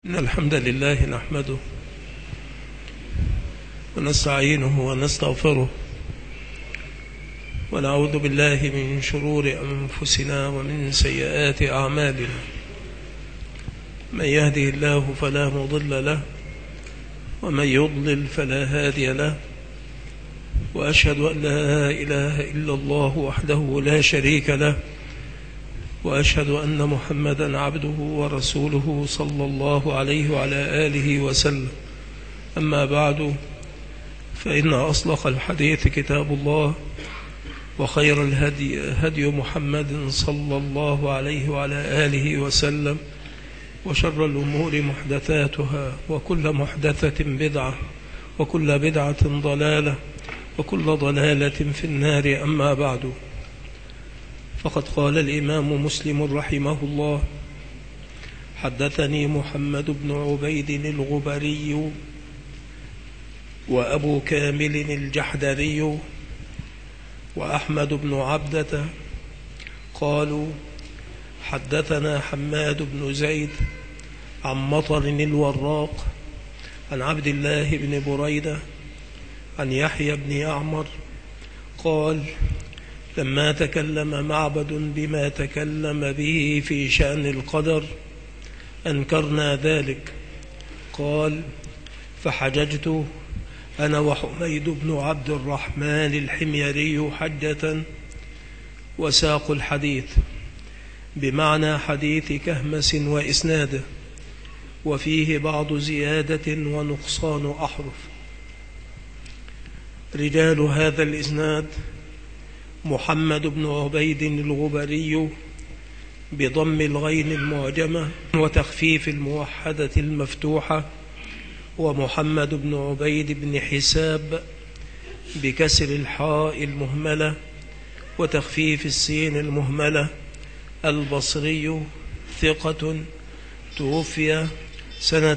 إن الحمد لله نحمده ونستعينه ونستغفره ونعوذ بالله من شرور أنفسنا ومن سيئات أعمالنا. من يهده الله فلا مضل له ومن يضلل فلا هادي له، وأشهد أن لا إله إلا الله وحده لا شريك له، وأشهد أن محمدا عبده ورسوله صلى الله عليه وعلى آله وسلم. أما بعد، فإن أصدق الحديث كتاب الله، وخير الهدي هدي محمد صلى الله عليه وعلى آله وسلم، وشر الأمور محدثاتها، وكل محدثة بدعة، وكل بدعة ضلالة، وكل ضلالة في النار. أما بعد، فقد قال الإمام مسلم رحمه الله: حدثني محمد بن عبيد الغبري وأبو كامل الجحدري وأحمد بن عبدة قالوا: حدثنا حماد بن زيد عن مطر الوراق عن عبد الله بن بريدة عن يحيى بن يعمر قال: لما تكلم معبد بما تكلم به في شأن القدر أنكرنا ذلك. قال: فحججت أنا وحميد بن عبد الرحمن الحميري حجة، وساق الحديث بمعنى حديث كهمس وإسناده، وفيه بعض زيادة ونقصان أحرف. رجال هذا الإسناد: محمد بن عبيد الغبري بضم الغين المعجمة وتخفيف الموحدة المفتوحة، ومحمد بن عبيد بن حساب بكسر الحاء المهملة وتخفيف السين المهملة، البصري، ثقة، توفي سنة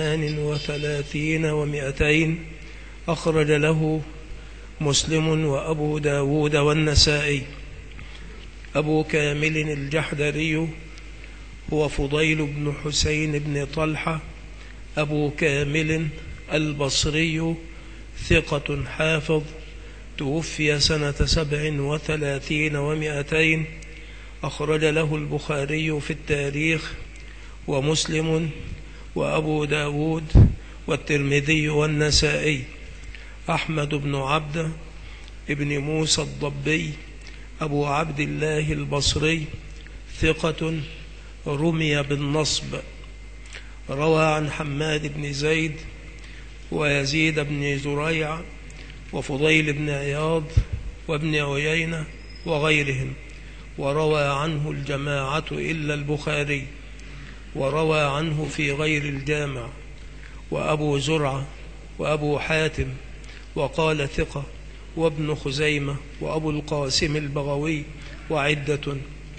38 و200، أخرج له مسلم وأبو داود والنسائي. أبو كامل الجحدري هو فضيل بن حسين بن طلحة أبو كامل البصري، ثقة حافظ، توفي سنة 37 و200، أخرج له البخاري في التاريخ ومسلم وأبو داود والترمذي والنسائي. أحمد بن عبدة ابن موسى الضبي أبو عبد الله البصري، ثقة، رمي بالنصب، روى عن حماد بن زيد ويزيد بن زريع وفضيل بن عياض وابن عيينة وغيرهم، وروى عنه الجماعة إلا البخاري، وروى عنه في غير الجامع وأبو زرعة وأبو حاتم، وقال ثقة، وابن خزيمة وأبو القاسم البغوي وعدة.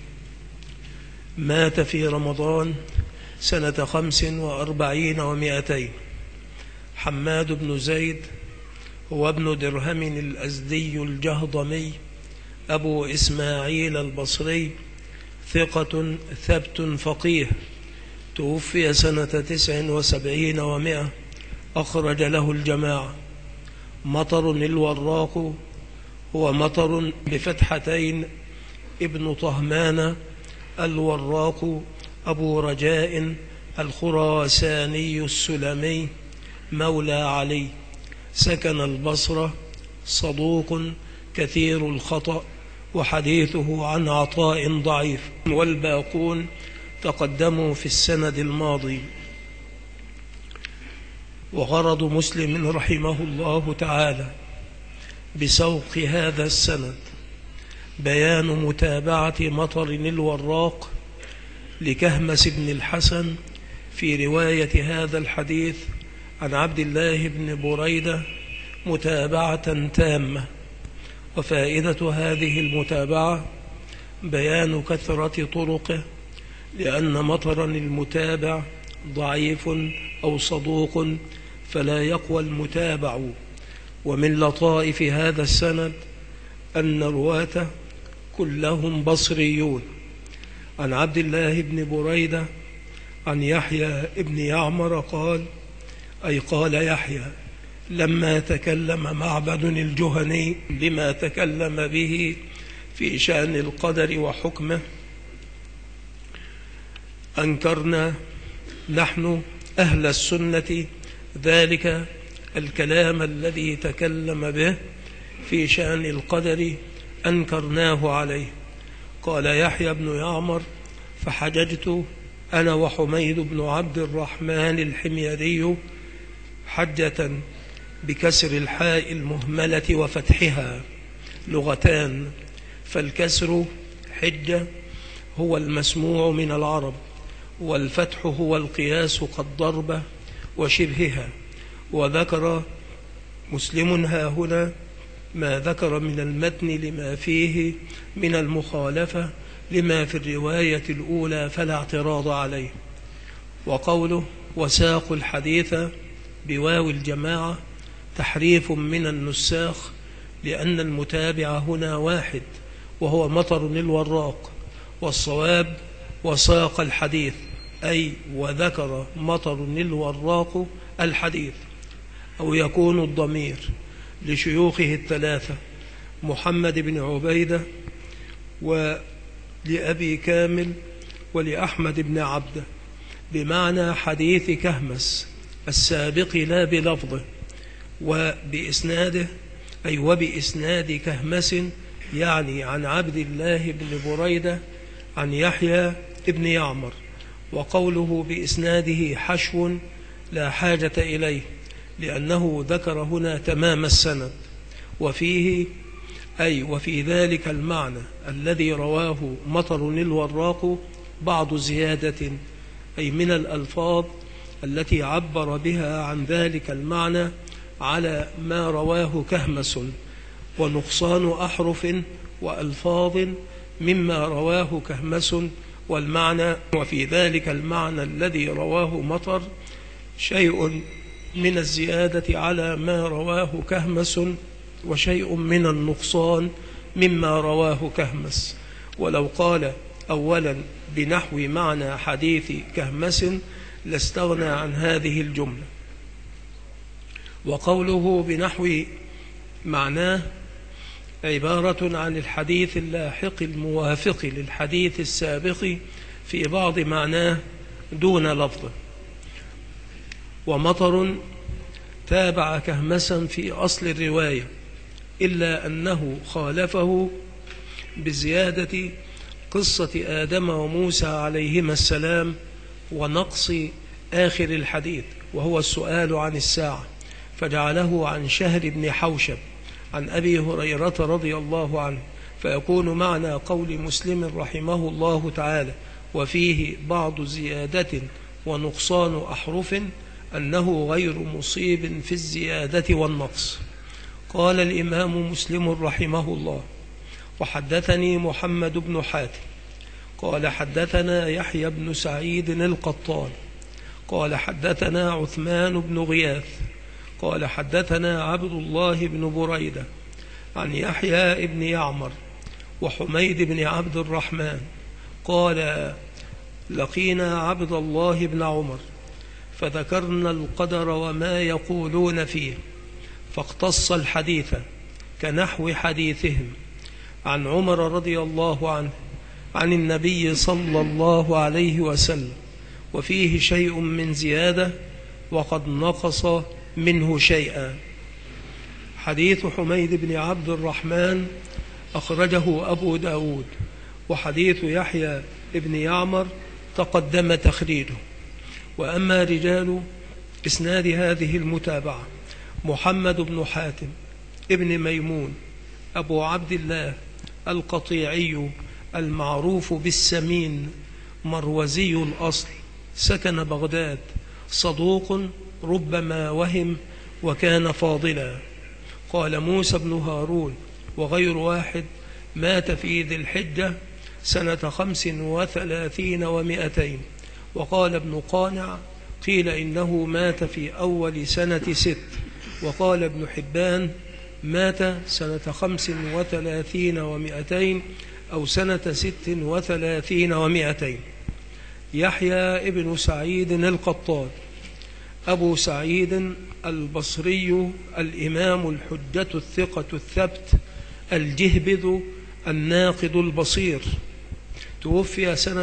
مات في رمضان سنة 45 و200. حماد بن زيد هو ابن درهم الأزدي الجهضمي أبو إسماعيل البصري، ثقة ثبت فقيه، توفي سنة 79 و100، أخرج له الجماعة. مطر الوراق هو مطر بفتحتين ابن طهمان الوراق أبو رجاء الخراساني السلمي، مولى علي، سكن البصرة، صدوق كثير الخطأ، وحديثه عن عطاء ضعيف، والباقون تقدموا في السند الماضي. وغرض مسلم رحمه الله تعالى بسوق هذا السند بيان متابعة مطر الوراق لكهمس بن الحسن في رواية هذا الحديث عن عبد الله بن بريدة متابعة تامة. وفائدة هذه المتابعة بيان كثرة طرقه، لأن مطر المتابع ضعيف أو صدوق فلا يقوى المتابع. ومن لطائف هذا السند أن رواته كلهم بصريون. عن عبد الله بن بريدة عن يحيى ابن يعمر قال، أي قال يحيى لما تكلم معبد الجهني بما تكلم به في شأن القدر وحكمه، أنكرنا نحن أهل السنة ذلك الكلام الذي تكلم به في شأن القدر، أنكرناه عليه. قال يحيى بن يعمر: فحججت أنا وحميد بن عبد الرحمن الحميري حجة بكسر الحاء المهملة وفتحها، لغتان، فالكسر حجة هو المسموع من العرب، والفتح هو القياس كالضربة وشبهها. وذكر مسلم هاهنا ما ذكر من المتن لما فيه من المخالفة لما في الرواية الأولى فلا اعتراض عليه. وقوله وساق الحديث بواو الجماعة تحريف من النساخ، لأن المتابع هنا واحد وهو مطر الوراق، والصواب وساق الحديث، أي وذكر مطر الوراق الحديث. أو يكون الضمير لشيوخه الثلاثة محمد بن عبيدة ولأبي كامل ولأحمد بن عبده، بمعنى حديث كهمس السابق لا بلفظه، وبإسناده أي وبإسناد كهمس، يعني عن عبد الله بن بريدة عن يحيى بن يعمر. وقوله بإسناده حشو لا حاجة إليه، لأنه ذكر هنا تمام السند. وفيه أي وفي ذلك المعنى الذي رواه مطر الوراق بعض زيادة، أي من الألفاظ التي عبر بها عن ذلك المعنى على ما رواه كهمس، ونقصان أحرف وألفاظ مما رواه كهمس. والمعنى وفي ذلك المعنى الذي رواه مطر شيء من الزيادة على ما رواه كهمس، وشيء من النقصان مما رواه كهمس. ولو قال أولا بنحو معنى حديث كهمس لاستغنى عن هذه الجملة. وقوله بنحو معناه عبارة عن الحديث اللاحق الموافق للحديث السابق في بعض معناه دون لفظه. ومطر تابع كهمسا في أصل الرواية، إلا أنه خالفه بزيادة قصة آدم وموسى عليهما السلام ونقص آخر الحديث، وهو السؤال عن الساعة، فجعله عن شهر بن حوشب عن أبي هريرة رضي الله عنه، فيكون معنى قول مسلم رحمه الله تعالى وفيه بعض زيادة ونقصان أحرف أنه غير مصيب في الزيادة والنقص. قال الإمام مسلم رحمه الله: وحدثني محمد بن حاتم قال حدثنا يحيى بن سعيد القطان قال حدثنا عثمان بن غياث قال حدثنا عبد الله بن بريدة عن يحيى بن يعمر وحميد بن عبد الرحمن قال لقينا عبد الله بن عمر فذكرنا القدر وما يقولون فيه، فاقتص الحديث كنحو حديثهم عن عمر رضي الله عنه عن النبي صلى الله عليه وسلم، وفيه شيء من زيادة وقد نقص منه شيئا. حديث حميد بن عبد الرحمن أخرجه أبو داود، وحديث يحيى بن يعمر تقدم تخريجه. وأما رجال إسناد هذه المتابعة: محمد بن حاتم ابن ميمون أبو عبد الله القطيعي المعروف بالسمين، مروزي الأصل، سكن بغداد، صدوق ربما وهم وكان فاضلا. قال موسى بن هارون وغير واحد مات في ذي الحجة سنة 35 و200. وقال ابن قانع قيل إنه مات في أول سنة 6. وقال ابن حبان مات سنة 35 و200 أو سنة 36 و200. يحيى ابن سعيد القطان أبو سعيد البصري الإمام الحجة الثقة الثبت الجهبذ الناقد البصير، توفي سنة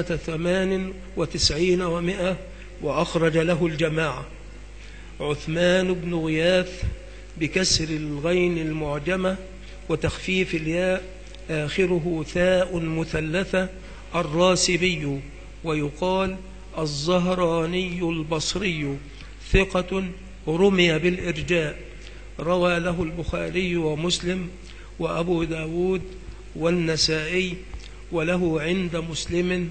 98 و100 وأخرج له الجماعة. عثمان بن غياث بكسر الغين المعجمة وتخفيف الياء آخره ثاء مثلثة الراسبي، ويقال الزهراني البصري، ثقة رمي بالإرجاء، روى له البخاري ومسلم وأبو داود والنسائي، وله عند مسلم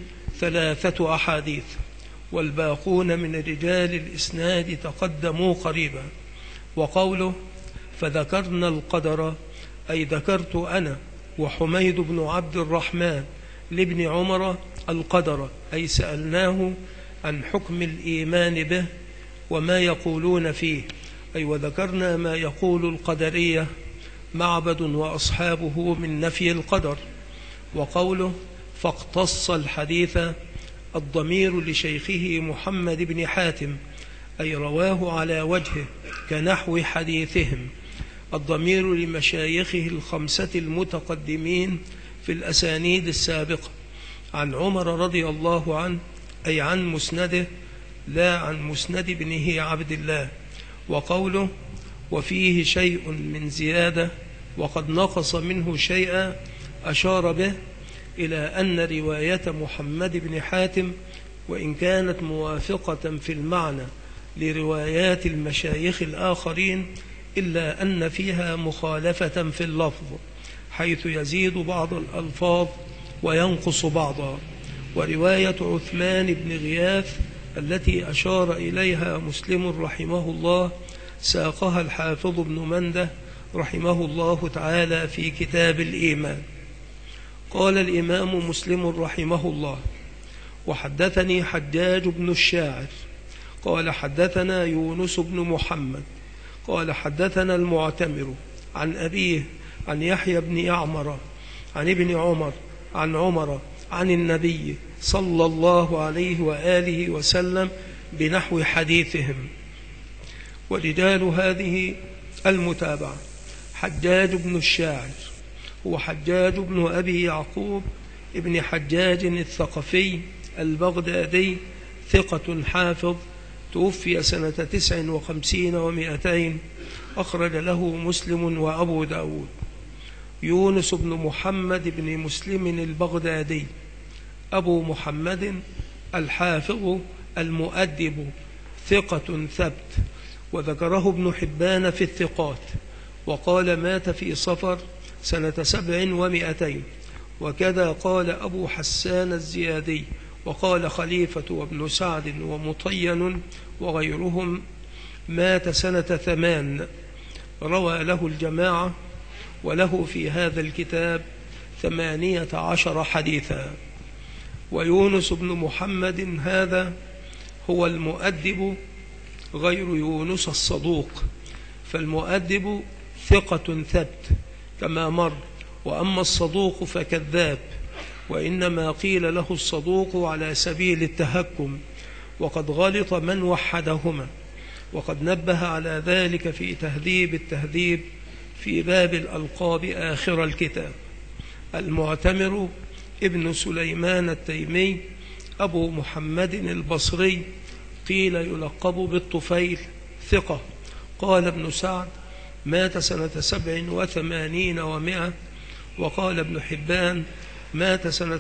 3 أحاديث، والباقون من رجال الإسناد تقدموا قريبا. وقوله فذكرنا القدر أي ذكرت أنا وحميد بن عبد الرحمن لابن عمر القدر، أي سألناه عن حكم الإيمان به وما يقولون فيه، أي وذكرنا ما يقول القدرية معبد وأصحابه من نفي القدر. وقوله فاقتص الحديث الضمير لشيخه محمد بن حاتم، أي رواه على وجهه كنحو حديثهم، الضمير لمشايخه 5 المتقدمين في الأسانيد السابقة عن عمر رضي الله عنه، أي عن مسنده لا عن مسند ابنه عبد الله. وقوله وفيه شيء من زيادة وقد نقص منه شيئا أشار به إلى أن رواية محمد بن حاتم وإن كانت موافقة في المعنى لروايات المشايخ الآخرين إلا أن فيها مخالفة في اللفظ، حيث يزيد بعض الألفاظ وينقص بعضا. ورواية عثمان بن غياث التي أشار إليها مسلم رحمه الله ساقها الحافظ ابن منده رحمه الله تعالى في كتاب الإيمان. قال الإمام مسلم رحمه الله وحدثني حجاج بن الشاعر قال حدثنا يونس بن محمد قال حدثنا المعتمر عن أبيه عن يحيى بن يعمر عن ابن عمر عن عمر عن النبي صلى الله عليه وآله وسلم بنحو حديثهم. ورجال هذه المتابعة حجاج بن الشاعر هو حجاج بن أبي يعقوب ابن حجاج الثقفي البغدادي، ثقة حافظ، توفي سنة 59 و200، أخرج له مسلم وأبو داود. يونس بن محمد بن مسلم البغدادي أبو محمد الحافظ المؤدب، ثقة ثبت، وذكره ابن حبان في الثقات، وقال مات في صفر سنة 700 و200، وكذا قال أبو حسان الزيادي، وقال خليفة وابن سعد ومطين وغيرهم مات سنة 8، روى له الجماعة، وله في هذا الكتاب 18 حديثا. ويونس بن محمد هذا هو المؤدب غير يونس الصدوق، فالمؤدب ثقة ثبت كما مر، وأما الصدوق فكذاب، وإنما قيل له الصدوق على سبيل التهكم، وقد غلط من وحدهما، وقد نبه على ذلك في تهذيب التهذيب في باب الألقاب آخر الكتاب. المعتمر ابن سليمان التيمي أبو محمد البصري، قيل يلقب بالطفيل، ثقة، قال ابن سعد مات سنة 87 و100، وقال ابن حبان مات سنة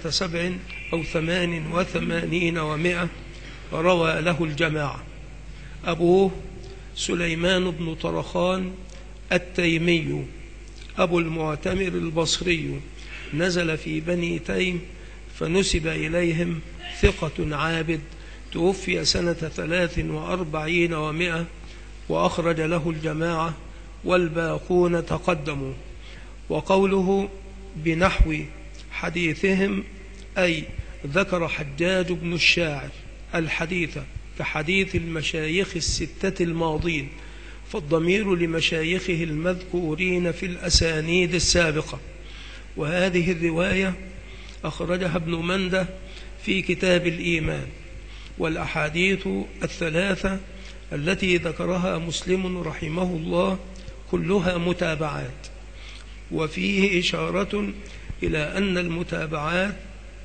88 و100، روى له الجماعة. أبوه سليمان بن طرخان التيمي أبو المعتمر البصري، نزل في بني تيم فنسب إليهم، ثقة عابد، توفي سنة 43 و100، وأخرج له الجماعة والباقون تقدموا. وقوله بنحو حديثهم أي ذكر حجاج بن الشاعر الحديث كحديث المشايخ 6 الماضين، فالضمير لمشايخه المذكورين في الأسانيد السابقة. وهذه الرواية أخرجها ابن منده في كتاب الإيمان، والأحاديث الثلاثة التي ذكرها مسلم رحمه الله كلها متابعات، وفيه إشارة إلى أن المتابعات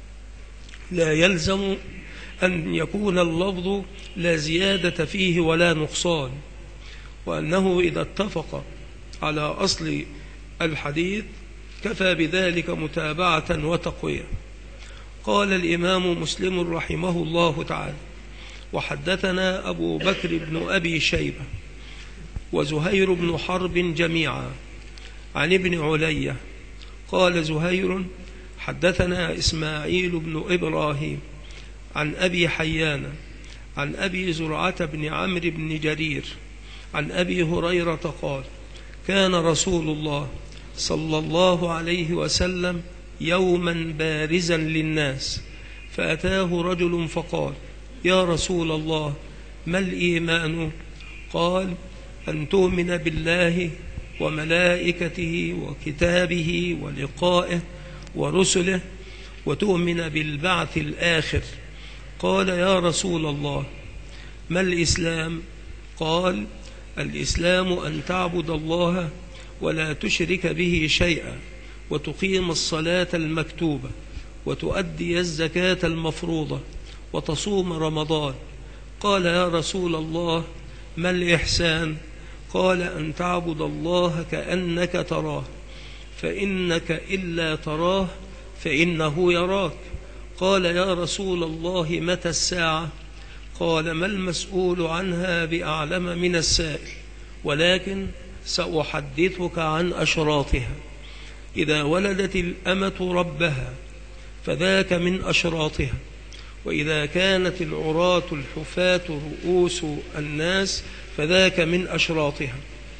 لا يلزم أن يكون اللفظ لا زيادة فيه ولا نقصان، وأنه إذا اتفق على أصل الحديث كفى بذلك متابعة وتقوية. قال الإمام مسلم رحمه الله تعالى: وحدثنا أبو بكر بن أبي شيبة وزهير بن حرب جميعا عن ابن علية قال زهير: حدثنا إسماعيل بن إبراهيم عن أبي حيان عن أبي زرعة بن عمرو بن جرير عن أبي هريرة قال: كان رسول الله صلى الله عليه وسلم يوما بارزا للناس، فأتاه رجل فقال: يا رسول الله، ما الإيمان؟ قال: أن تؤمن بالله وملائكته وكتابه ولقائه ورسله وتؤمن بالبعث الآخر. قال: يا رسول الله، ما الإسلام؟ قال: الإسلام أن تعبد الله ولا تشرك به شيئا، وتقيم الصلاة المكتوبة، وتؤدي الزكاة المفروضة، وتصوم رمضان. قال: يا رسول الله، ما الإحسان؟ قال: أن تعبد الله كأنك تراه، فإنك إلا تراه فإنه يراك. قال: يا رسول الله، متى الساعة؟ قال: ما المسؤول عنها بأعلم من السائل، ولكن سأحدثك عن أشراطها. إذا ولدت الأمة ربها فذاك من أشراطها، وإذا كانت العراة الحفاة رؤوس الناس فذاك من أشراطها،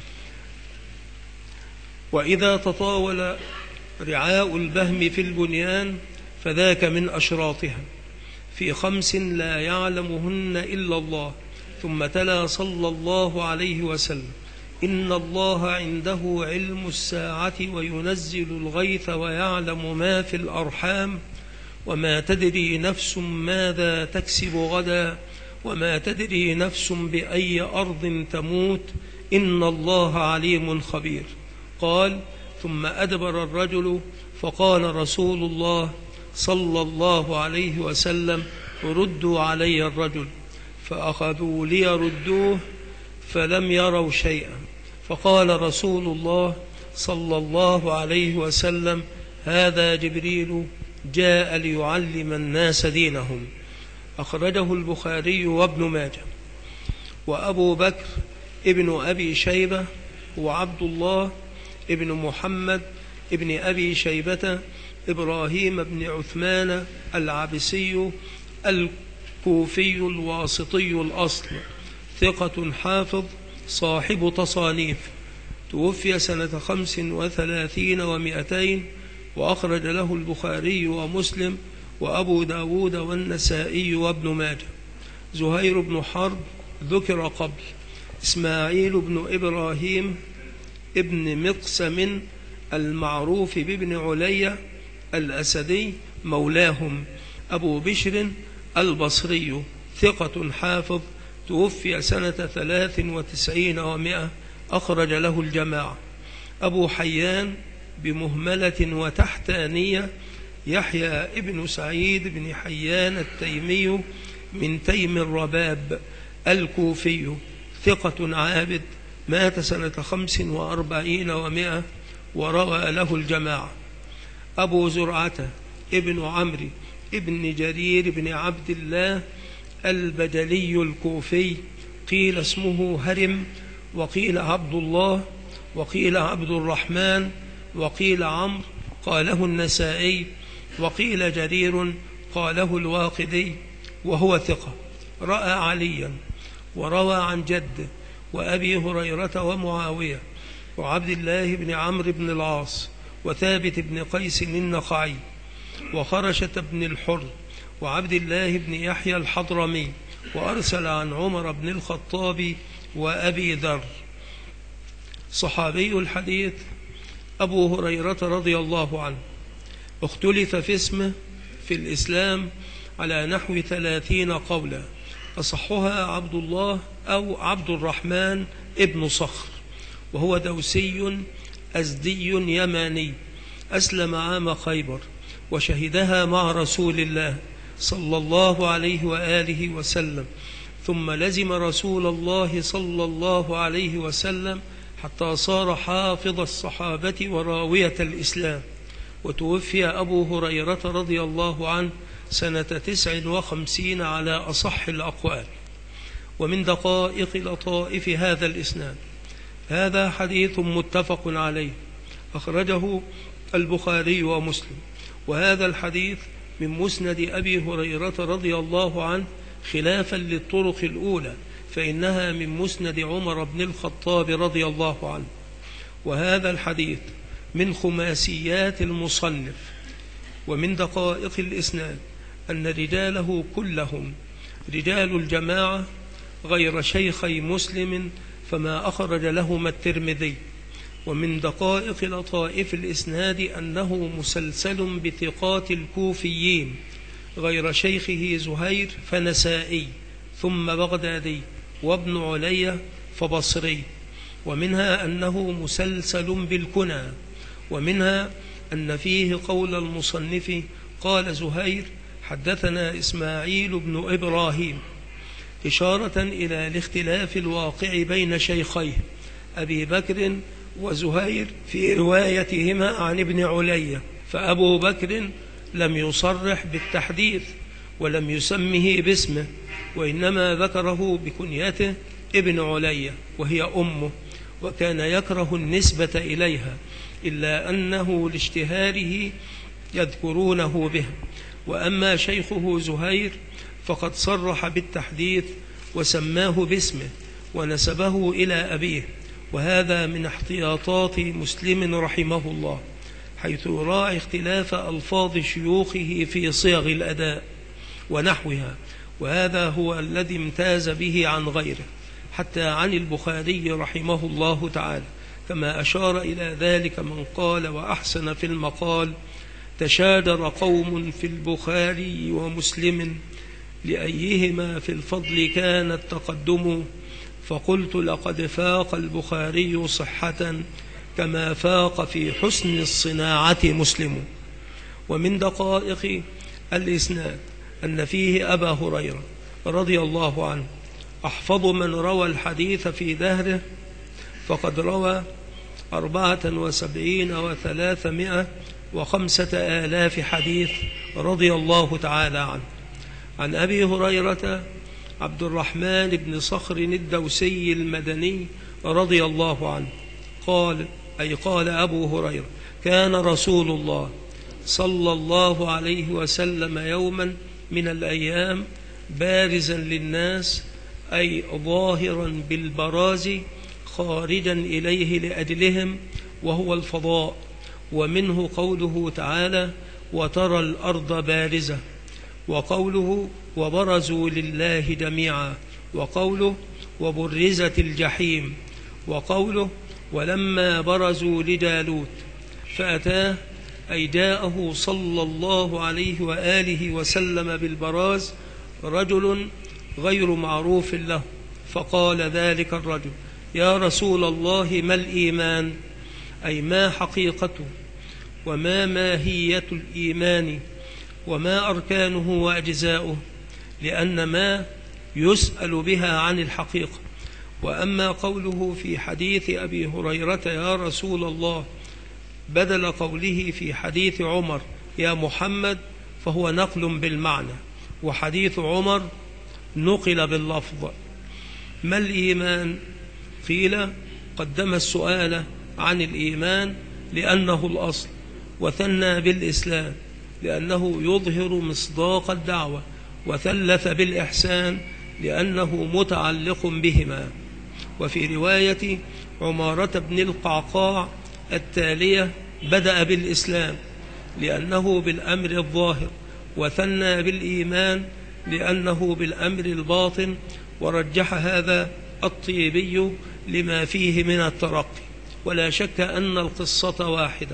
وإذا تطاول رعاء البهم في البنيان فذاك من أشراطها، في 5 لا يعلمهن إلا الله. ثم تلا صلى الله عليه وسلم: إن الله عنده علم الساعة وينزل الغيث ويعلم ما في الأرحام، وما تدري نفس ماذا تكسب غدا، وما تدري نفس بأي أرض تموت، إن الله عليم خبير. قال: ثم أدبر الرجل، فقال رسول الله صلى الله عليه وسلم: ردوا علي الرجل. فأخذوا ليردوه فلم يروا شيئا، فقال رسول الله صلى الله عليه وسلم: هذا جبريل جاء ليعلم الناس دينهم. أخرجه البخاري وابن ماجه. وأبو بكر ابن أبي شيبة وعبد الله ابن محمد ابن أبي شيبة إبراهيم بن عثمان العبسي الكوفي الواسطي الأصل، ثقة حافظ صاحب تصانيف، توفي سنة 35 و200، وأخرج له البخاري ومسلم وأبو داود والنسائي وابن ماجه. زهير بن حرب ذكر قبل. إسماعيل بن إبراهيم ابن مقسم المعروف بابن علية الأسدي مولاهم، أبو بشر البصري، ثقة حافظ، توفي سنة 93 و100، أخرج له الجماعة. أبو حيان بمهملة وتحتانية يحيى ابن سعيد بن حيان التيمي من تيم الرباب الكوفي، ثقة عابد، مات سنة 45 و100، وروى له الجماعة. أبو زرعة ابن عمرو ابن جرير بن عبد الله البجلي الكوفي، قيل اسمه هرم، وقيل عبد الله، وقيل عبد الرحمن، وقيل عمرو، قاله النسائي، وقيل جرير، قاله الواقدي، وهو ثقة. رأى عليا، وروى عن جده وأبي هريرة ومعاوية وعبد الله بن عمرو بن العاص وثابت بن قيس النخعي وخرشة بن الحر وعبد الله بن يحيى الحضرمي، وأرسل عن عمر بن الخطاب وأبي ذر. صحابي الحديث أبو هريرة رضي الله عنه، اختلف في اسمه في الإسلام على نحو 30 قولا، أصحها عبد الله أو عبد الرحمن ابن صخر، وهو دوسي أزدي يماني، أسلم عام خيبر وشهدها مع رسول الله صلى الله عليه وآله وسلم، ثم لزم رسول الله صلى الله عليه وسلم حتى صار حافظ الصحابة وراوية الإسلام. وتوفي أبو هريرة رضي الله عنه سنة 59 على أصح الأقوال. ومن دقائق لطائف هذا الإسناد، هذا حديث متفق عليه أخرجه البخاري ومسلم، وهذا الحديث من مسند أبي هريرة رضي الله عنه خلافا للطرق الأولى، فإنها من مسند عمر بن الخطاب رضي الله عنه. وهذا الحديث من خماسيات المصنف. ومن دقائق الإسناد أن رجاله كلهم رجال الجماعة غير شيخي مسلم، فما أخرج لهما الترمذي. ومن دقائق لطائف الإسناد أنه مسلسل بثقات الكوفيين غير شيخه زهير فنسائي، ثم بغدادي، وابن علي فبصري. ومنها أنه مسلسل بالكنى. ومنها أن فيه قول المصنف قال زهير حدثنا إسماعيل بن إبراهيم، إشارة إلى الاختلاف الواقع بين شيخيه أبي بكر وزهير في روايتهما عن ابن علي، فأبو بكر لم يصرح بالتحديث ولم يسمه باسمه، وإنما ذكره بكنيته ابن علي وهي أمه، وكان يكره النسبة إليها، إلا أنه لاشتهاره يذكرونه به. وأما شيخه زهير فقد صرح بالتحديث وسماه باسمه ونسبه إلى أبيه، وهذا من احتياطات مسلم رحمه الله، حيث يراعي اختلاف ألفاظ شيوخه في صيغ الأداء ونحوها، وهذا هو الذي امتاز به عن غيره، حتى عن البخاري رحمه الله تعالى، كما أشار إلى ذلك من قال وأحسن في المقال: تشاجر قوم في البخاري ومسلم، لأيهما في الفضل كان التقدم، فقلت لقد فاق البخاري صحة كما فاق في حسن الصناعة مسلم. ومن دقائق الإسناد أن فيه أبا هريرة رضي الله عنه أحفظ من روى الحديث في دهره، فقد روى 74,305 حديث رضي الله تعالى عنه. عن أبي هريرة عبد الرحمن بن صخر الدوسي المدني رضي الله عنه قال أبو هريرة: كان رسول الله صلى الله عليه وسلم يوما من الأيام بارزا للناس، أي ظاهرا بالبراز خارجا إليه لأجلهم، وهو الفضاء. ومنه قوله تعالى: وترى الأرض بارزة، وقوله: وبرزوا لله جميعا، وقوله: وبرزت الجحيم، وقوله: ولما برزوا لجالوت فأتاه، أي جاءه صلى الله عليه وآله وسلم بالبراز رجل غير معروف له، فقال ذلك الرجل: يا رسول الله، ما الإيمان؟ أي ما حقيقته، وما ماهية الإيمان، وما أركانه وأجزاؤه، لأن ما يسأل بها عن الحقيقة. وأما قوله في حديث أبي هريرة يا رسول الله بدل قوله في حديث عمر يا محمد، فهو نقل بالمعنى، وحديث عمر نقل باللفظ. ما الإيمان؟ قيل قدم السؤال عن الإيمان لأنه الأصل، وثنى بالإسلام لأنه يظهر مصداق الدعوة، وثلث بالإحسان لأنه متعلق بهما. وفي رواية عمارة بن القعقاع التالية بدأ بالإسلام لأنه بالأمر الظاهر، وثنى بالإيمان لأنه بالأمر الباطن، ورجح هذا الطيبي لما فيه من الترقي. ولا شك أن القصة واحدة،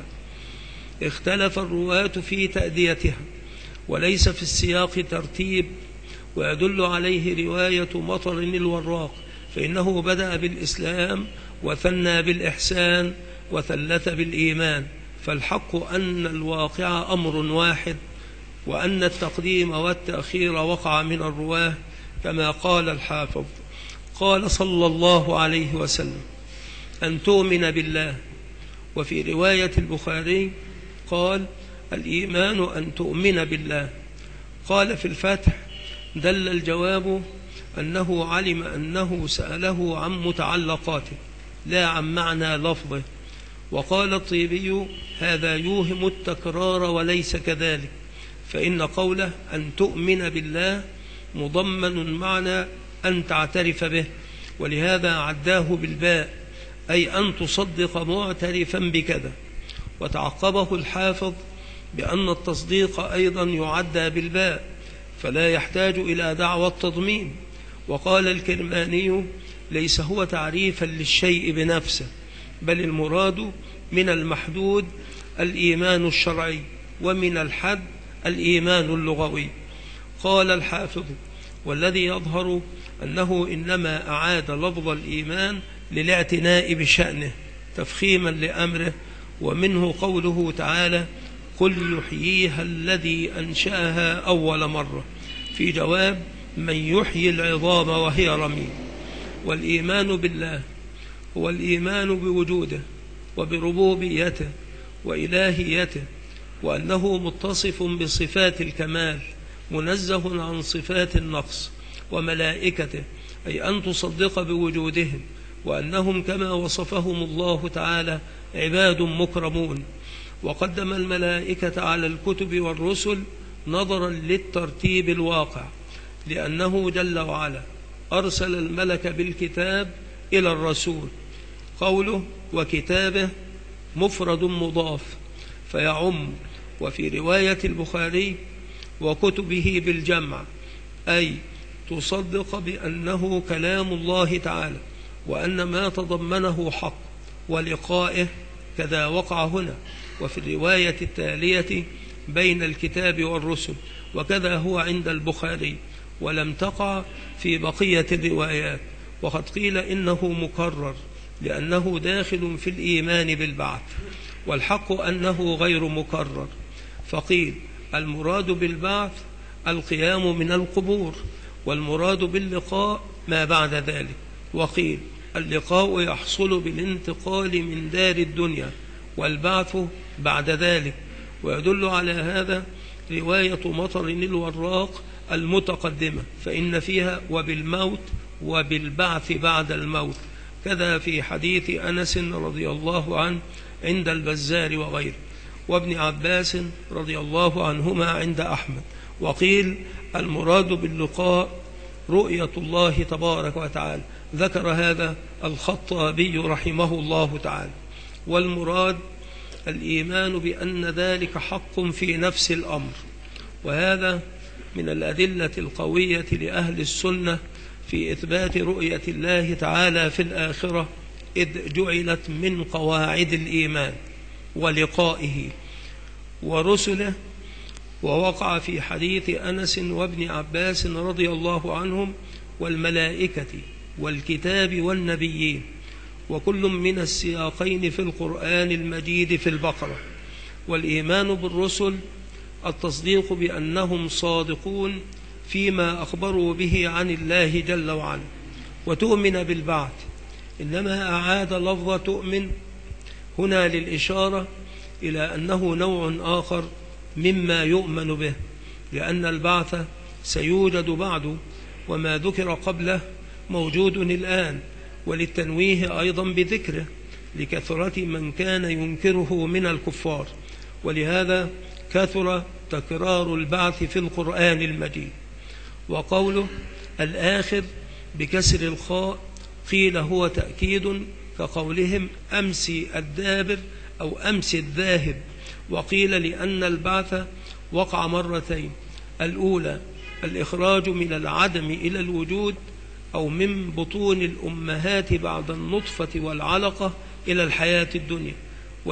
اختلف الرواة في تأديتها، وليس في السياق ترتيب ويدل عليه رواية مطر الوراق، فإنه بدأ بالإسلام وثنى بالإحسان وثلث بالإيمان. فالحق أن الواقع أمر واحد، وأن التقديم والتأخير وقع من الرواه، كما قال الحافظ. قال صلى الله عليه وسلم: أن تؤمن بالله. وفي رواية البخاري قال: الإيمان أن تؤمن بالله. قال في الفتح: دل الجواب أنه علم أنه سأله عن متعلقاته لا عن معنى لفظه. وقال الطيبي: هذا يوهم التكرار وليس كذلك، فإن قوله أن تؤمن بالله مضمن معنى أن تعترف به، ولهذا عداه بالباء، أي أن تصدق معترفا بكذا. وتعقبه الحافظ بأن التصديق أيضا يعدى بالباء، فلا يحتاج إلى دعوى التضمين. وقال الكرماني: ليس هو تعريفا للشيء بنفسه، بل المراد من المحدود الإيمان الشرعي، ومن الحد الإيمان اللغوي. قال الحافظ: والذي يظهر أنه إنما أعاد لفظ الإيمان للاعتناء بشأنه تفخيما لأمره، ومنه قوله تعالى: قل يحييها الذي أنشأها أول مرة، في جواب من يحيي العظام وهي رميم. والإيمان بالله هو الإيمان بوجوده وبربوبيته وإلهيته، وأنه متصف بصفات الكمال منزه عن صفات النقص. وملائكته أي أن تصدق بوجودهم، وأنهم كما وصفهم الله تعالى عباد مكرمون. وقدم الملائكة على الكتب والرسل نظرا للترتيب الواقع، لأنه جل وعلا أرسل الملك بالكتاب إلى الرسول. قوله وكتابه مفرد مضاف فيعم. وفي رواية البخاري: وكتبه بالجمع، أي تصدق بأنه كلام الله تعالى، وأن ما تضمنه حق، ولقائه كذا وقع هنا. وفي الرواية التالية: بين الكتاب والرسل، وكذا هو عند البخاري، ولم تقع في بقية الروايات. وقد قيل إنه مكرر لأنه داخل في الإيمان بالبعث، والحق أنه غير مكرر. فقيل: المراد بالبعث القيام من القبور، والمراد باللقاء ما بعد ذلك. وقيل: اللقاء يحصل بالانتقال من دار الدنيا، والبعث بعد ذلك. ويدل على هذا رواية مطر الوراق المتقدمة، فإن فيها وبالموت وبالبعث بعد الموت، كذا في حديث أنس رضي الله عنه عند البزار وغيره، وابن عباس رضي الله عنهما عند أحمد. وقيل: المراد باللقاء رؤية الله تبارك وتعالى، ذكر هذا الخطابي رحمه الله تعالى. والمراد الإيمان بأن ذلك حق في نفس الأمر، وهذا من الأدلة القوية لأهل السنة في إثبات رؤية الله تعالى في الآخرة، إذ جعلت من قواعد الإيمان ولقائه ورسله. ووقع في حديث أنس وابن عباس رضي الله عنهم: والملائكة والكتاب والنبيين. وكل من السياقين في القرآن المجيد في البقرة. والإيمان بالرسل التصديق بأنهم صادقون فيما أخبروا به عن الله جل وعلا. وتؤمن بالبعث، إنما أعاد لفظ تؤمن هنا للإشارة إلى أنه نوع آخر مما يؤمن به، لأن البعث سيوجد بعد، وما ذكر قبله موجود الآن، وللتنويه أيضا بذكره لكثرة من كان ينكره من الكفار، ولهذا كثر تكرار البعث في القرآن المجيد. وقوله الآخر بكسر الخاء قيل هو تأكيد، كقولهم أمسي الدابر أو أمسي الذاهب. وقيل لأن البعث وقع مرتين: الأولى الإخراج من العدم إلى الوجود، أو من بطون الأمهات بعد النطفة والعلقة إلى الحياة الدنيا،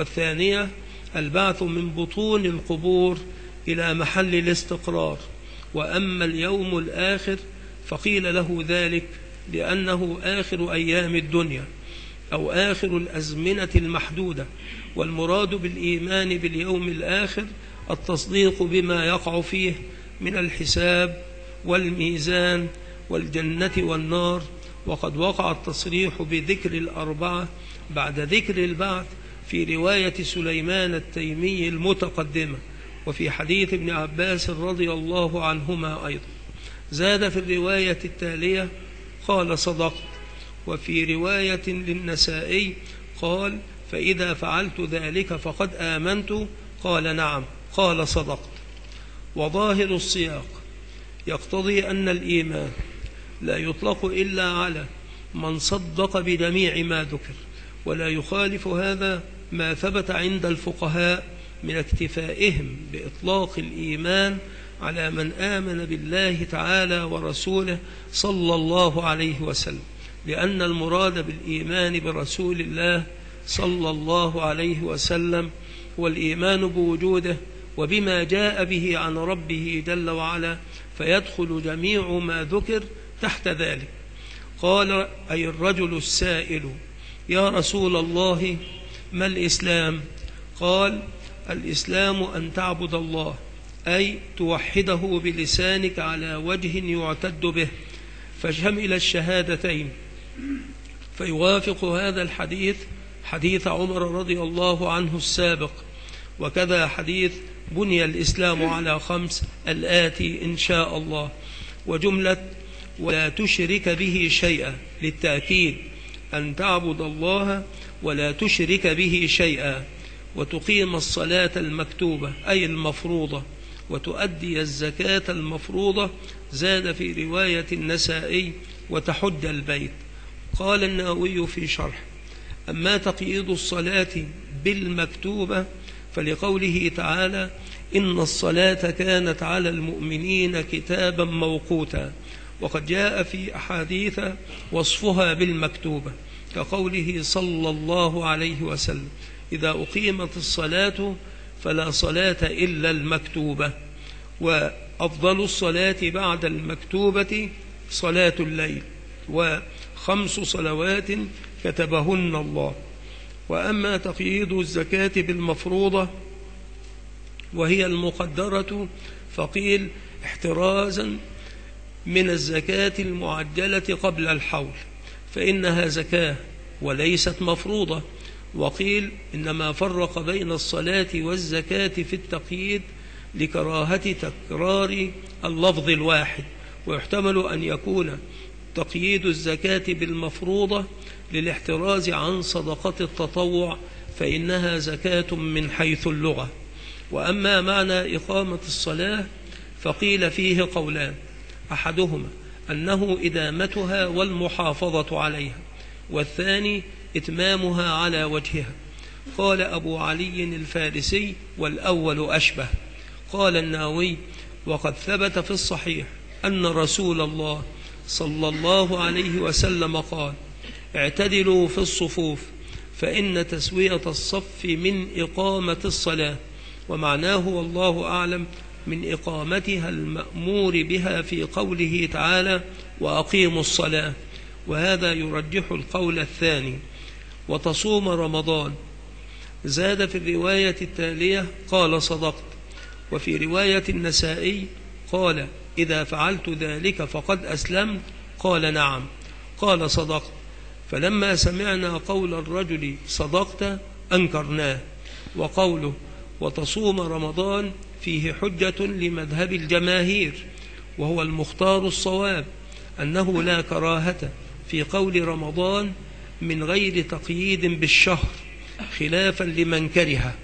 والثانية البعث من بطون القبور إلى محل الاستقرار. وأما اليوم الآخر فقيل له ذلك لأنه آخر أيام الدنيا أو آخر الأزمنة المحدودة، والمراد بالإيمان باليوم الآخر التصديق بما يقع فيه من الحساب والميزان والجنة والنار. وقد وقع التصريح بذكر الأربعة بعد ذكر البعث في رواية سليمان التيمي المتقدمة، وفي حديث ابن عباس رضي الله عنهما أيضا. زاد في الرواية التالية قال صدقت. وفي رواية للنسائي قال فإذا فعلت ذلك فقد آمنت، قال نعم، قال صدقت. وظاهر السياق يقتضي أن الإيمان لا يطلق إلا على من صدق بجميع ما ذكر، ولا يخالف هذا ما ثبت عند الفقهاء من اكتفائهم بإطلاق الإيمان على من آمن بالله تعالى ورسوله صلى الله عليه وسلم، لأن المراد بالإيمان برسول الله صلى الله عليه وسلم والإيمان بوجوده وبما جاء به عن ربه جل وعلا، فيدخل جميع ما ذكر تحت ذلك. قال أي الرجل السائل يا رسول الله ما الإسلام؟ قال الإسلام أن تعبد الله، أي توحده بلسانك على وجه يعتد به، فشمل الشهادتين. فيوافق هذا الحديث حديث عمر رضي الله عنه السابق، وكذا حديث بني الإسلام على 5 الآتي إن شاء الله. وجملة ولا تشرك به شيئا للتأكيد، أن تعبد الله ولا تشرك به شيئا، وتقيم الصلاة المكتوبة أي المفروضة، وتؤدي الزكاة المفروضة. زاد في رواية النسائي وتحج البيت. قال النووي في شرح أما تقييد الصلاة بالمكتوبة فلقوله تعالى إن الصلاة كانت على المؤمنين كتابا موقوتا، وقد جاء في أحاديث وصفها بالمكتوبة كقوله صلى الله عليه وسلم إذا أقيمت الصلاة فلا صلاة إلا المكتوبة. وأفضل الصلاة بعد المكتوبة صلاة الليل، و5 صلوات كتبهن الله. وأما تقييد الزكاة بالمفروضة وهي المقدرة فقيل احترازا من الزكاة المعجلة قبل الحول، فإنها زكاة وليست مفروضة. وقيل إنما فرق بين الصلاة والزكاة في التقييد لكراهة تكرار اللفظ الواحد، ويحتمل أن يكون تقييد الزكاة بالمفروضة للاحتراز عن صدقة التطوع، فإنها زكاة من حيث اللغة. وأما معنى إقامة الصلاة فقيل فيه قولان، أحدهما أنه إدامتها والمحافظة عليها، والثاني إتمامها على وجهها. قال أبو علي الفارسي والأول أشبه. قال النووي وقد ثبت في الصحيح أن رسول الله صلى الله عليه وسلم قال اعتدلوا في الصفوف فإن تسوية الصف من إقامة الصلاة، ومعناه والله أعلم من إقامتها المأمور بها في قوله تعالى وأقيموا الصلاة، وهذا يرجح القول الثاني. وتصوم رمضان. زاد في الرواية التالية قال صدقت. وفي رواية النسائي قال إذا فعلت ذلك فقد أسلمت، قال نعم، قال صدقت. فلما سمعنا قول الرجل صدقت أنكرناه. وقوله وتصوم رمضان فيه حجة لمذهب الجماهير، وهو المختار الصواب أنه لا كراهة في قول رمضان من غير تقييد بالشهر، خلافا لمن كره.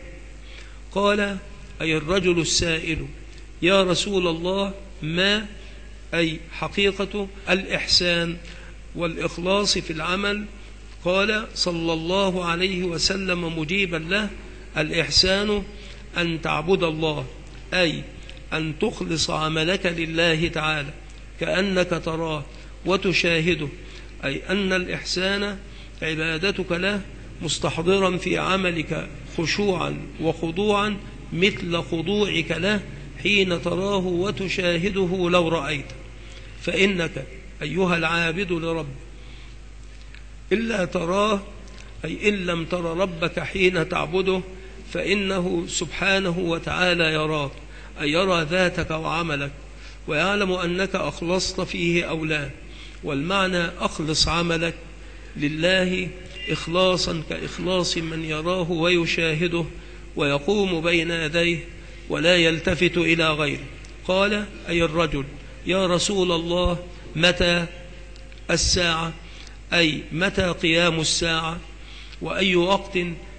قال أي الرجل السائل يا رسول الله ما أي حقيقة الإحسان والإخلاص في العمل؟ قال صلى الله عليه وسلم مجيبا له الإحسان أن تعبد الله، أي أن تخلص عملك لله تعالى كأنك تراه وتشاهده، أي أن الإحسان عبادتك له مستحضرا في عملك خشوعا وخضوعا مثل خضوعك له حين تراه وتشاهده لو رأيت، فإنك أيها العابد لرب إلا تراه، أي إن لم تر ربك حين تعبده فإنه سبحانه وتعالى يراك، أي يرى ذاتك وعملك ويعلم أنك أخلصت فيه أو لا. والمعنى أخلص عملك لله إخلاصا كإخلاص من يراه ويشاهده ويقوم بين يديه ولا يلتفت إلى غيره. قال أي الرجل يا رسول الله متى الساعة، أي متى قيام الساعة، وأي وقت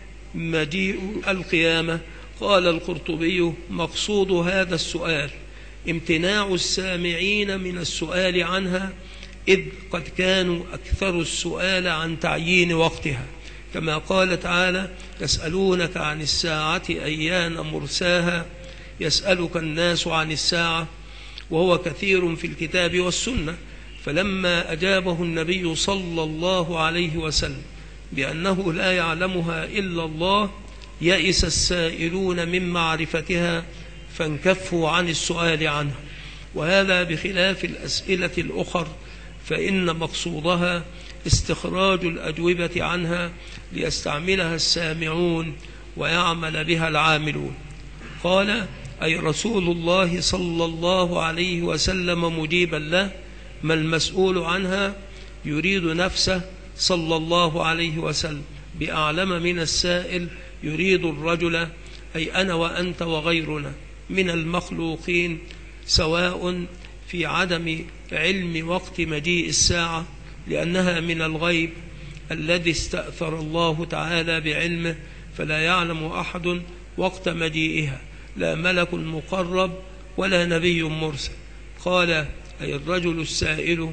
مجيء القيامة؟ قال القرطبي مقصود هذا السؤال امتناع السامعين من السؤال عنها، إذ قد كانوا أكثر السؤال عن تعيين وقتها، كما قال تعالى يسألونك عن الساعة أيان مرساها، يسألك الناس عن الساعة، وهو كثير في الكتاب والسنة. فلما أجابه النبي صلى الله عليه وسلم بأنه لا يعلمها إلا الله يئس السائلون من معرفتها فانكفوا عن السؤال عنها. وهذا بخلاف الأسئلة الأخر فإن مقصودها استخراج الأجوبة عنها ليستعملها السامعون ويعمل بها العاملون. قال أي رسول الله صلى الله عليه وسلم مجيبا له ما المسؤول عنها، يريد نفسه صلى الله عليه وسلم بأعلم من السائل، يريد الرجل أي أنا وأنت وغيرنا من المخلوقين سواء في عدم علم وقت مجيء الساعة، لأنها من الغيب الذي استأثر الله تعالى بعلمه، فلا يعلم أحد وقت مجيئها، لا ملك مقرب ولا نبي مرسل. قال أي الرجل السائل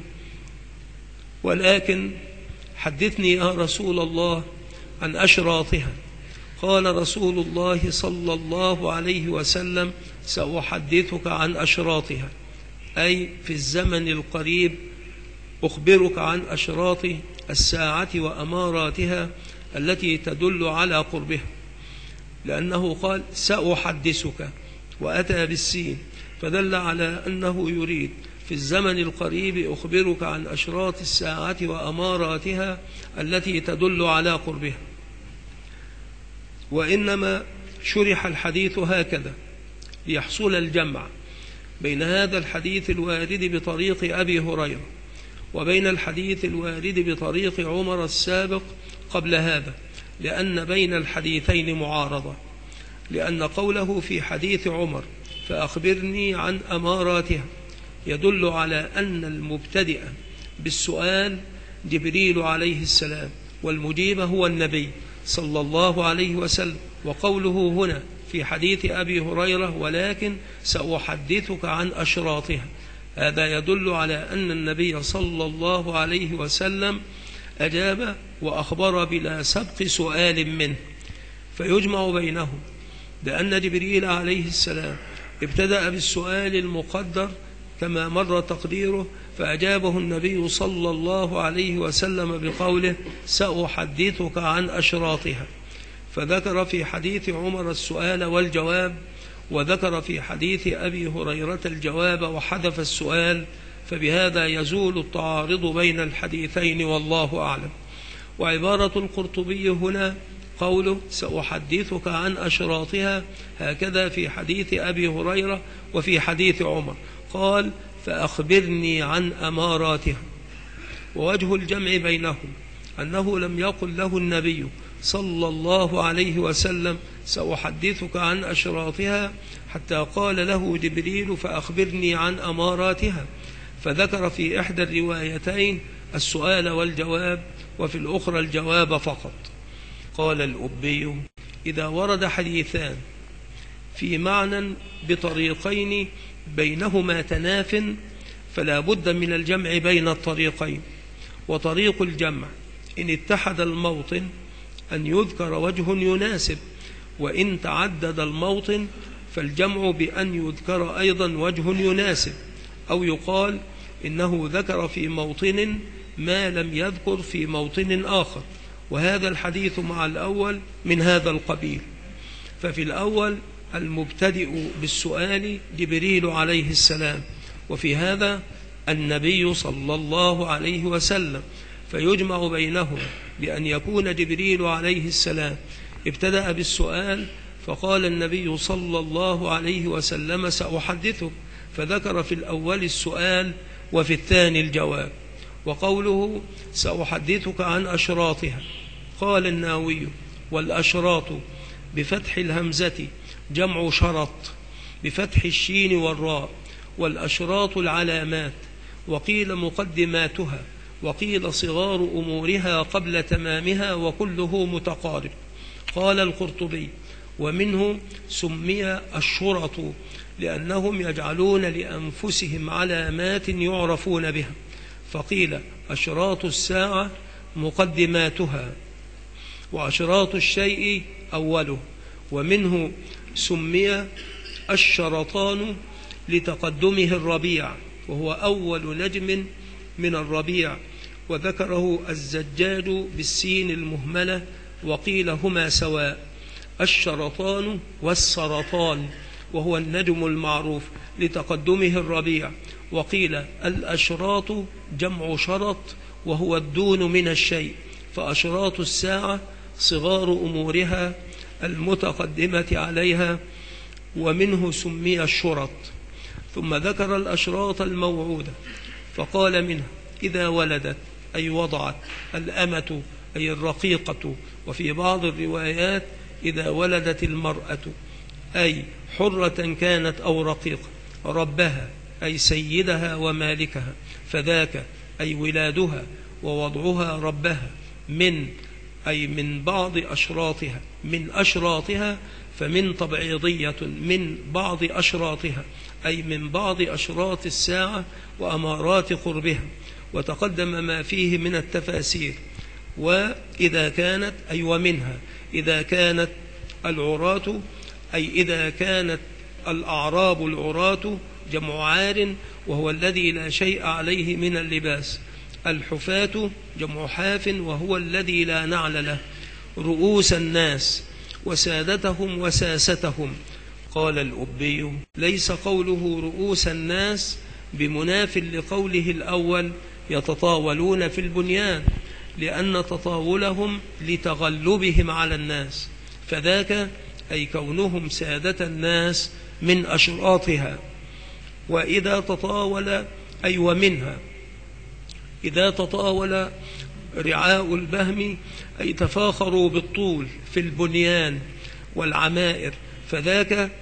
ولكن حدثني يا رسول الله عن أشراطها. قال رسول الله صلى الله عليه وسلم سأحدثك عن أشراطها، أي في الزمن القريب أخبرك عن أشراط الساعة وأماراتها التي تدل على قربها، لأنه قال سأحدثك وأتى بالسين فدل على أنه يريد في الزمن القريب أخبرك عن أشراط الساعة وأماراتها التي تدل على قربها. وإنما شرح الحديث هكذا ليحصل الجمع بين هذا الحديث الوارد بطريق أبي هريرة وبين الحديث الوارد بطريق عمر السابق قبل هذا، لأن بين الحديثين معارضة، لأن قوله في حديث عمر فأخبرني عن أماراتها يدل على أن المبتدئ بالسؤال جبريل عليه السلام والمجيب هو النبي صلى الله عليه وسلم. وقوله هنا في حديث أبي هريرة ولكن سأحدثك عن أشراطها، هذا يدل على أن النبي صلى الله عليه وسلم أجاب وأخبر بلا سبق سؤال منه، فيجمع بينهم بأن جبريل عليه السلام ابتدأ بالسؤال المقدر كما مر تقديره، فأجابه النبي صلى الله عليه وسلم بقوله سأحدثك عن أشراطها، فذكر في حديث عمر السؤال والجواب، وذكر في حديث أبي هريرة الجواب وحذف السؤال، فبهذا يزول التعارض بين الحديثين والله أعلم. وعبارة القرطبي هنا قوله سأحدثك عن أشراطها، هكذا في حديث أبي هريرة وفي حديث عمر قال فأخبرني عن أماراتها. ووجه الجمع بينهم أنه لم يقل له النبي صلى الله عليه وسلم سأحدثك عن أشراطها حتى قال له جبريل فأخبرني عن أماراتها، فذكر في إحدى الروايتين السؤال والجواب وفي الأخرى الجواب فقط. قال الأبي إذا ورد حديثان في معنى بطريقين بينهما تناف فلا بد من الجمع بين الطريقين. وطريق الجمع إن اتحد الموطن أن يذكر وجه يناسب، وإن تعدد الموطن فالجمع بأن يذكر أيضا وجه يناسب، أو يقال إنه ذكر في موطن ما لم يذكر في موطن آخر، وهذا الحديث مع الأول من هذا القبيل. ففي الأول المبتدئ بالسؤال جبريل عليه السلام، وفي هذا النبي صلى الله عليه وسلم، فيجمع بينهم بأن يكون جبريل عليه السلام ابتدأ بالسؤال، فقال النبي صلى الله عليه وسلم سأحدثك، فذكر في الأول السؤال وفي الثاني الجواب. وقوله سأحدثك عن أشراطها، قال الناوي والأشراط بفتح الهمزة جمع شرط بفتح الشين والراء، والأشراط العلامات، وقيل مقدماتها، وقيل صغار أمورها قبل تمامها، وكله متقارب. قال القرطبي ومنه سمي الشرط لأنهم يجعلون لأنفسهم علامات يعرفون بها، فقيل أشراط الساعة مقدماتها، وأشراط الشيء أوله. ومنه سمي الشرطان لتقدمه الربيع، وهو أول نجم من الربيع، وذكره الزجاج بالسين المهملة، وقيل هما سواء، الشرطان والسرطان، وهو النجم المعروف لتقدمه الربيع. وقيل الأشراط جمع شرط، وهو الدون من الشيء، فأشراط الساعة صغار أمورها المتقدمة عليها، ومنه سمي الشرط. ثم ذكر الأشراط الموعودة، فقال منها إذا ولدت أي وضعت، الأمة أي الرقيقة، وفي بعض الروايات إذا ولدت المرأة أي حرة كانت أو رقيقة، ربها أي سيدها ومالكها، فذاك أي ولادها ووضعها ربها، أي من بعض أشراطها، من أشراطها، فمن تبعيضية من بعض أشراطها، أي من بعض أشراط الساعة وأمارات قربها، وتقدم ما فيه من التفاسير. وإذا كانت أي ومنها إذا كانت العراة، أي إذا كانت الأعراب العراة جمع عار، وهو الذي لا شيء عليه من اللباس. الحفاة جمع حاف، وهو الذي لا نعل له. رؤوس الناس وسادتهم وساستهم. قال الأبي ليس قوله رؤوس الناس بمناف لقوله الأول يتطاولون في البنيان، لأن تطاولهم لتغلبهم على الناس، فذاك أي كونهم سادة الناس من أشراطها. وإذا تطاول أي ومنها إذا تطاول رعاء البهم، أي تفاخروا بالطول في البنيان والعمائر، فذاك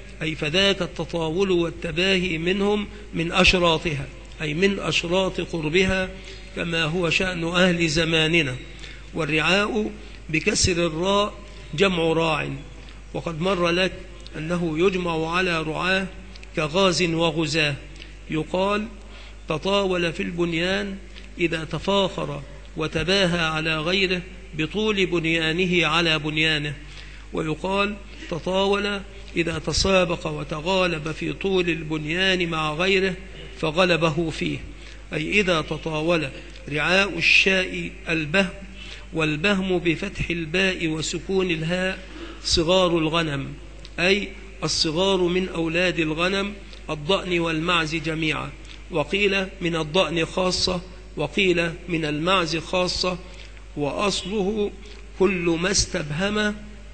التطاول والتباهي منهم من أشراطها، أي من أشراط قربها، كما هو شأن أهل زماننا. والرعاء بكسر الراء جمع راع، وقد مر لك أنه يجمع على رعاه كغاز وغزاه. يقال تطاول في البنيان إذا تفاخر وتباهى على غيره بطول بنيانه على بنيانه، ويقال تطاول إذا تسابق وتغالب في طول البنيان مع غيره فغلبه فيه، أي إذا تطاول. رعاء الشاء البهم، والبهم بفتح الباء وسكون الهاء صغار الغنم، أي الصغار من أولاد الغنم، الضأن والمعز جميعا، وقيل من الضأن خاصة، وقيل من المعز خاصة. وأصله كل ما استبهم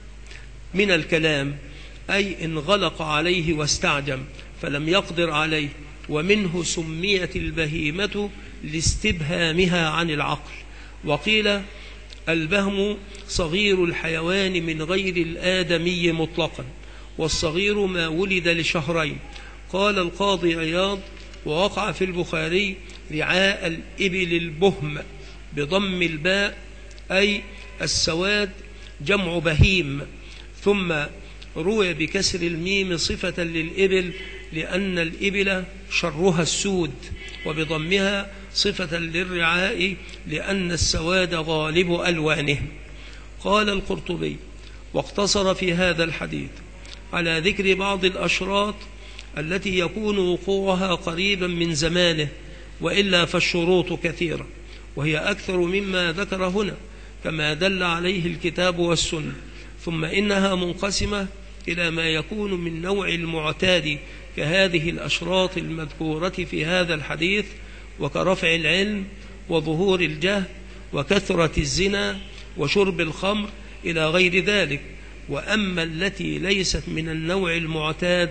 من الكلام، أي انغلق عليه واستعجم فلم يقدر عليه، ومنه سميت البهيمة لاستبهامها عن العقل. وقيل البهم صغير الحيوان من غير الآدمي مطلقا، والصغير ما ولد لشهرين. قال القاضي عياض ووقع في البخاري رعاء الإبل البهم بضم الباء، أي السواد جمع بهيم. ثم روي بكسر الميم صفة للإبل، لأن الإبل شرها السود، وبضمها صفة للرعاء لأن السواد غالب ألوانهم. قال القرطبي واقتصر في هذا الحديث على ذكر بعض الأشراط التي يكون وقوعها قريبا من زمانه، وإلا فالشروط كثيرة، وهي أكثر مما ذكر هنا كما دل عليه الكتاب والسنة. ثم إنها منقسمة إلى ما يكون من نوع المعتاد كهذه الأشراط المذكورة في هذا الحديث، وكرفع العلم وظهور الجهل وكثرة الزنا وشرب الخمر إلى غير ذلك. وأما التي ليست من النوع المعتاد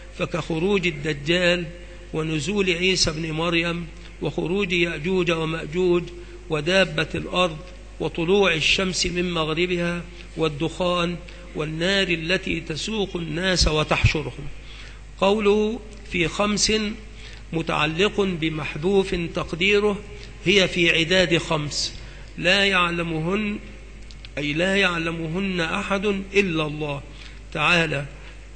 فكخروج الدجال ونزول عيسى بن مريم وخروج يأجوج ومأجوج ودابة الأرض وطلوع الشمس من مغربها والدخان والنار التي تسوق الناس وتحشرهم. قوله في 5 متعلق بمحذوف تقديره هي في عداد 5 لا يعلمهن، أي لا يعلمهن أحد إلا الله تعالى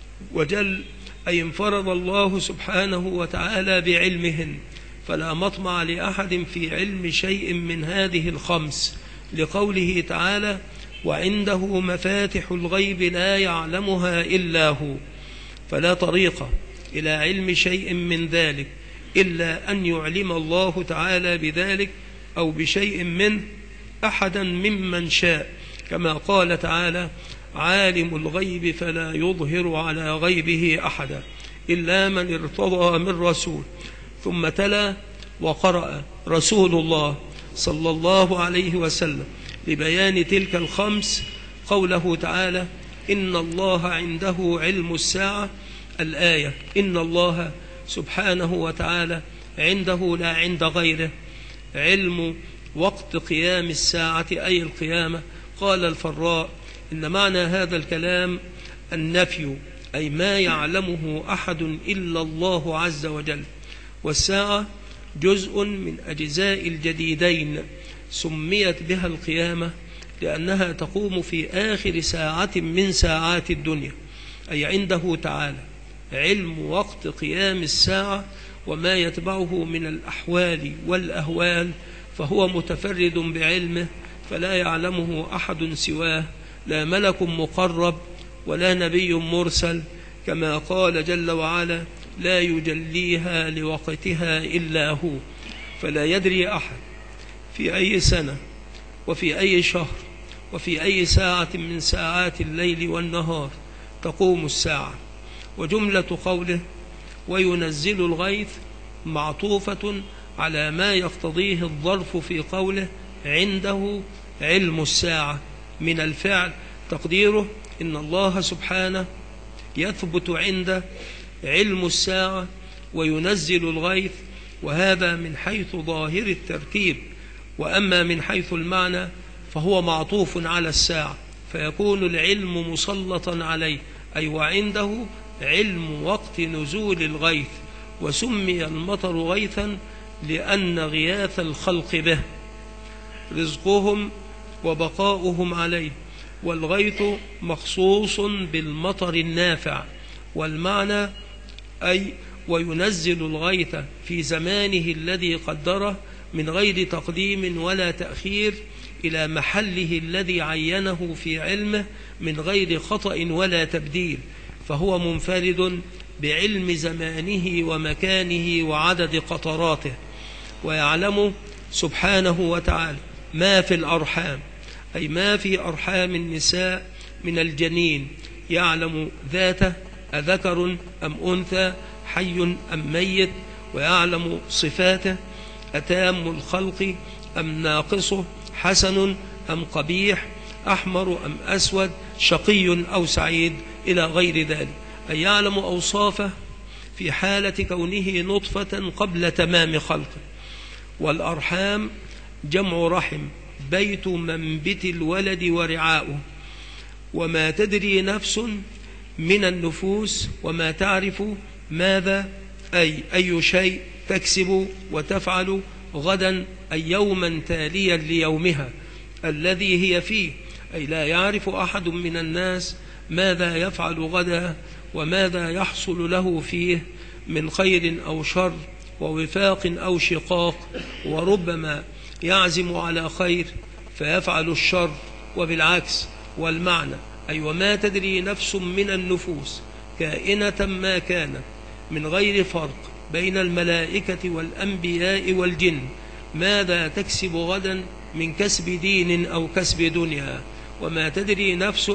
وجل، أي انفرد الله سبحانه وتعالى بعلمهن، فلا مطمع لأحد في علم شيء من هذه 5، لقوله تعالى وعنده مفاتح الغيب لا يعلمها إلا هو، فلا طريق إلى علم شيء من ذلك إلا أن يعلم الله تعالى بذلك أو بشيء منه أحدا ممن شاء، كما قال تعالى عالم الغيب فلا يظهر على غيبه أحدا إلا من ارتضى من رسول. ثم تلا وقرأ رسول الله صلى الله عليه وسلم لبيان تلك 5 قوله تعالى إن الله عنده علم الساعة، الآية إن الله سبحانه وتعالى عنده لا عند غيره علم وقت قيام الساعة أي القيامة. قال الفراء إن معنى هذا الكلام النفي، أي ما يعلمه أحد إلا الله عز وجل. والساعة جزء من أجزاء الجديدين سميت بها القيامة لأنها تقوم في آخر ساعة من ساعات الدنيا، أي عنده تعالى علم وقت قيام الساعة وما يتبعه من الأحوال والأهوال، فهو متفرد بعلمه فلا يعلمه أحد سواه، لا ملك مقرب ولا نبي مرسل، كما قال جل وعلا لا يجليها لوقتها إلا هو. فلا يدري أحد في أي سنة وفي أي شهر وفي أي ساعة من ساعات الليل والنهار تقوم الساعة. وجملة قوله وينزل الغيث معطوفة على ما يقتضيه الظرف في قوله عنده علم الساعة من الفعل، تقديره إن الله سبحانه يثبت عنده علم الساعة وينزل الغيث، وهذا من حيث ظاهر التركيب. وأما من حيث المعنى فهو معطوف على الساعة فيكون العلم مسلطا عليه، أي وعنده علم وقت نزول الغيث. وسمي المطر غيثا لأن غياث الخلق به رزقهم وبقاؤهم عليه، والغيث مخصوص بالمطر النافع. والمعنى أي وينزل الغيث في زمانه الذي قدره من غير تقديم ولا تأخير إلى محله الذي عينه في علمه من غير خطأ ولا تبديل، فهو منفرد بعلم زمانه ومكانه وعدد قطراته. ويعلم سبحانه وتعالى ما في الأرحام، أي ما في أرحام النساء من الجنين، يعلم ذاته أذكر أم أنثى، حي أم ميت، ويعلم صفاته أتام الخلق أم ناقصه، حسن أم قبيح، أحمر أم أسود، شقي أو سعيد، إلى غير ذلك، أي يعلم أوصافه في حالة كونه نطفة قبل تمام خلقه. والأرحام جمع رحم، بيت منبت الولد ورعاؤه. وما تدري نفس من النفوس وما تعرف ماذا، أي شيء تكسب وتفعل غدا، أي يوما تاليا ليومها الذي هي فيه، أي لا يعرف أحد من الناس ماذا يفعل غدا وماذا يحصل له فيه من خير أو شر ووفاق أو شقاق، وربما يعزم على خير فيفعل الشر وبالعكس. والمعنى أي وما تدري نفس من النفوس كائنة ما كانت من غير فرق بين الملائكة والأنبياء والجن ماذا تكسب غدا من كسب دين أو كسب دنيا. وما تدري نفس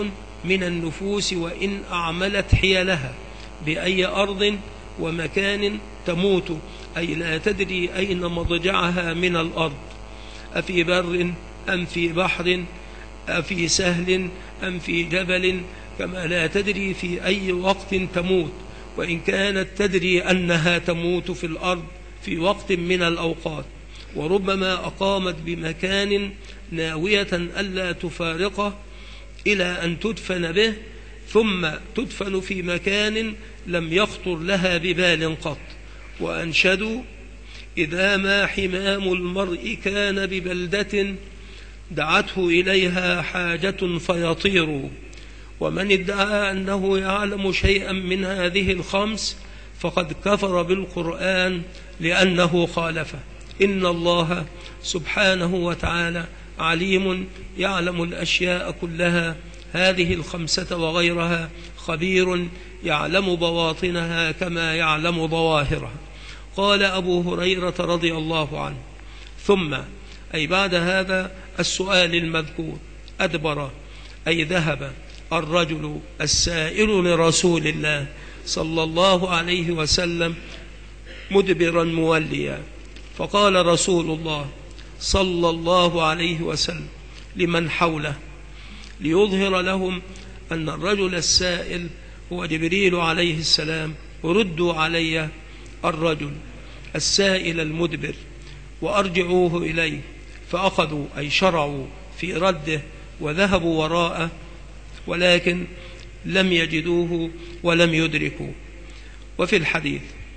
من النفوس وإن أعملت حيلها بأي أرض ومكان تموت، أي لا تدري أين مضجعها من الأرض، أفي بر أم في بحر، أفي سهل أم في جبل، كما لا تدري في أي وقت تموت، وإن كانت تدري أنها تموت في الأرض في وقت من الأوقات. وربما أقامت بمكان ناوية ألا تفارقه إلى أن تدفن به، ثم تدفن في مكان لم يخطر لها ببال قط. وأنشدوا: إذا ما حمام المرء كان ببلدة دعته إليها حاجة فيطير. ومن ادعى أنه يعلم شيئا من هذه الخمس فقد كفر بالقرآن لأنه خالفه. إن الله سبحانه وتعالى عليم يعلم الأشياء كلها، هذه الخمسة وغيرها، خبير يعلم بواطنها كما يعلم ظواهرها. قال أبو هريرة رضي الله عنه: ثم، أي بعد هذا السؤال المذكور، أدبر، أي ذهب الرجل السائل لرسول الله صلى الله عليه وسلم مدبرا موليا، فقال رسول الله صلى الله عليه وسلم لمن حوله ليظهر لهم أن الرجل السائل هو جبريل عليه السلام: ردوا علي الرجل السائل المدبر وأرجعوه إليه. فأخذوا، أي شرعوا في رده وذهبوا وراءه، ولكن لم يجدوه ولم يدركوا. وفي الحديث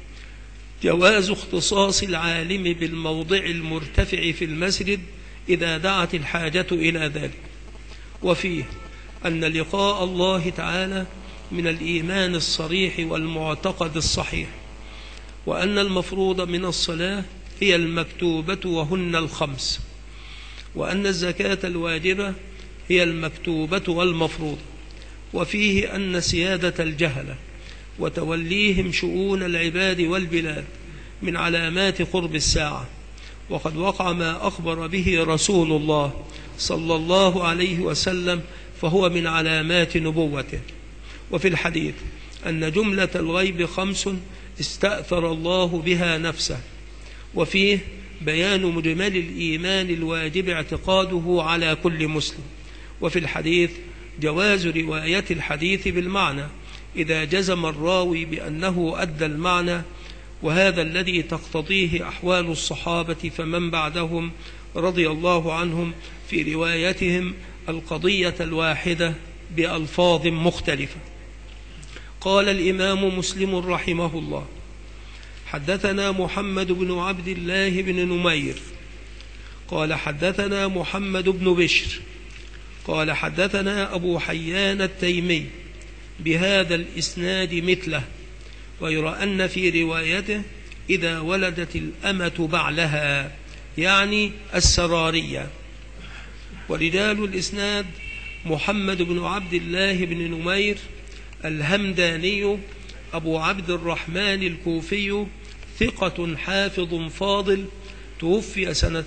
جواز اختصاص العالم بالموضع المرتفع في المسجد إذا دعت الحاجة إلى ذلك. وفيه أن لقاء الله تعالى من الإيمان الصريح والمعتقد الصحيح، وأن المفروض من الصلاة هي المكتوبة وهن الخمس، وأن الزكاة الواجبة هي المكتوبة والمفروضة. وفيه أن سيادة الجهلة وتوليهم شؤون العباد والبلاد من علامات قرب الساعة، وقد وقع ما أخبر به رسول الله صلى الله عليه وسلم، فهو من علامات نبوته. وفي الحديث أن جملة الغيب خمس استأثر الله بها نفسه. وفيه بيان مجمل الإيمان الواجب اعتقاده على كل مسلم. وفي الحديث جواز رواية الحديث بالمعنى إذا جزم الراوي بأنه أدى المعنى، وهذا الذي تقتضيه أحوال الصحابة فمن بعدهم رضي الله عنهم في روايتهم القضية الواحدة بألفاظ مختلفة. قال الإمام مسلم رحمه الله: حدثنا محمد بن عبد الله بن نمير قال حدثنا محمد بن بشر قال حدثنا أبو حيان التيمي بهذا الإسناد مثله، ويرى أن في روايته إذا ولدت الأمة بعلها، يعني السرارية. ورجال الإسناد محمد بن عبد الله بن نمير الهمداني أبو عبد الرحمن الكوفي، ثقة حافظ فاضل، توفي سنة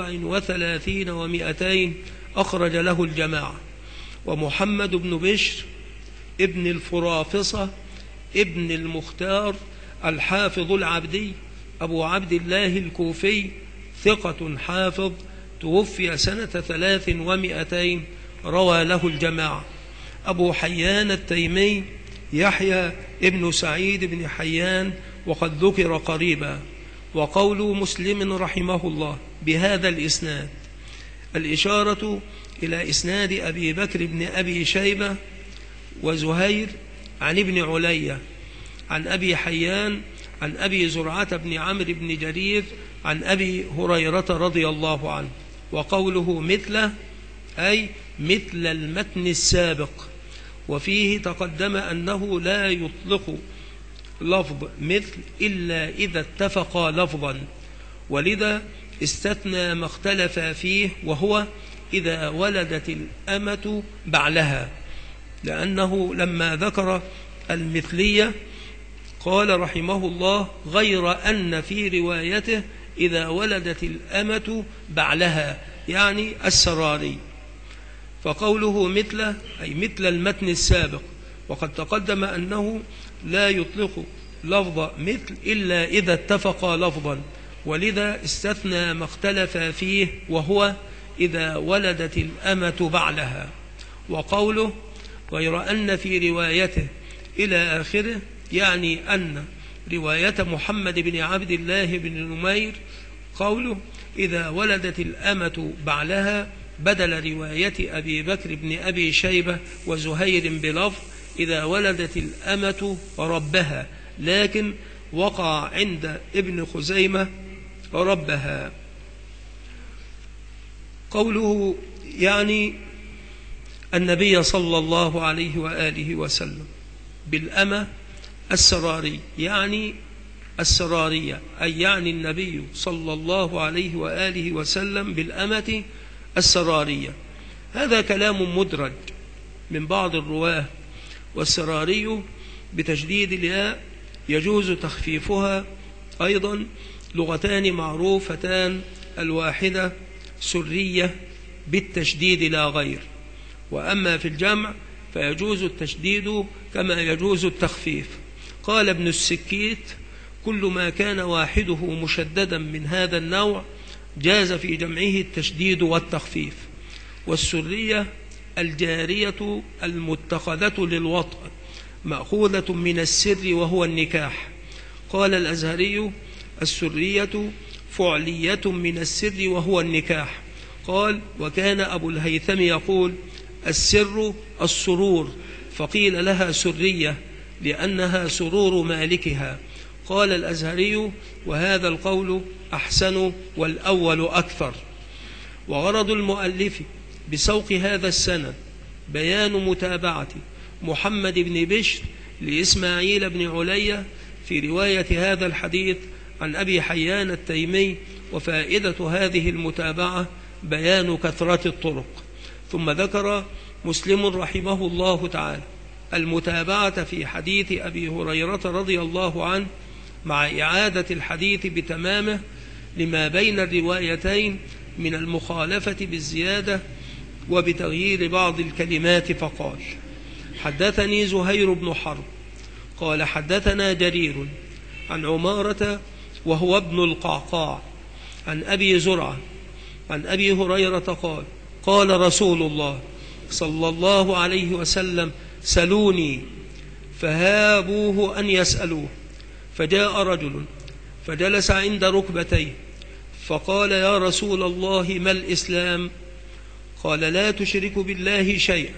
34 و200، أخرج له الجماعة. ومحمد بن بشر ابن الفرافصة ابن المختار الحافظ العبدي أبو عبد الله الكوفي، ثقة حافظ، توفي سنة 3 و200، روى له الجماعة. أبو حيان التيمي يحيى ابن سعيد بن حيان، وقد ذكر قريبا. وقول مسلم رحمه الله بهذا الإسناد الإشارة إلى إسناد أبي بكر بن أبي شيبة وزهير عن ابن علية عن أبي حيان عن أبي زرعة بن عمرو بن جرير عن أبي هريرة رضي الله عنه. وقوله مثله أي مثل المتن السابق. وفيه تقدم أنه لا يطلق لفظ مثل إلا إذا اتفق لفظا، ولذا استثنى ما اختلف فيه، وهو إذا ولدت الأمة بعلها، لأنه لما ذكر المثلية قال رحمه الله: غير أن في روايته إذا ولدت الأمة بعلها، يعني السراري. فقوله مثله أي مثل المتن السابق، وقد تقدم أنه لا يطلق لفظ مثل إلا إذا اتفق لفظا، ولذا استثنى ما اختلف فيه، وهو إذا ولدت الأمة بعلها. وقوله غير أن في روايته إلى آخره، يعني أن رواية محمد بن عبد الله بن نمير قوله إذا ولدت الأمة بعلها بدل رواية أبي بكر بن أبي شيبة وزهير بلفظ إذا ولدت الأمة ربها، لكن وقع عند ابن خزيمة ربها. قوله يعني النبي صلى الله عليه وآله وسلم بالأمة السراري، يعني السرارية، أي يعني النبي صلى الله عليه وآله وسلم بالأمة السرارية. هذا كلام مدرج من بعض الرواه، والسراري بتشديد الياء يجوز تخفيفها أيضا، لغتان معروفتان، الواحدة سرية بالتشديد لا غير، وأما في الجمع فيجوز التشديد كما يجوز التخفيف. قال ابن السكيت كل ما كان واحده مشددا من هذا النوع جاز في جمعه التشديد والتخفيف. والسرية الجارية المتخذة للوطء مأخوذة من السر وهو النكاح. قال الأزهري السرية فعلية من السر وهو النكاح. قال وكان أبو الهيثم يقول السر السرور، فقيل لها سرية لأنها سرور مالكها. قال الأزهري وهذا القول أحسن والأول أكثر. وغرض المؤلف بسوق هذا السند بيان متابعة محمد بن بشر لإسماعيل بن علية في رواية هذا الحديث عن أبي حيان التيمي، وفائدة هذه المتابعة بيان كثرة الطرق. ثم ذكر مسلم رحمه الله تعالى المتابعة في حديث أبي هريرة رضي الله عنه مع إعادة الحديث بتمامه لما بين الروايتين من المخالفة بالزيادة وبتغيير بعض الكلمات، فقال حدثني زهير بن حرب قال حدثنا جرير عن عمارة وهو ابن القعقاع عن أبي زرعة عن أبي هريرة قال قال رسول الله صلى الله عليه وسلم سلوني، فهابوه أن يسألوه، فجاء رجل فجلس عند ركبتيه فقال يا رسول الله ما الإسلام؟ قال لا تشرك بالله شيئا،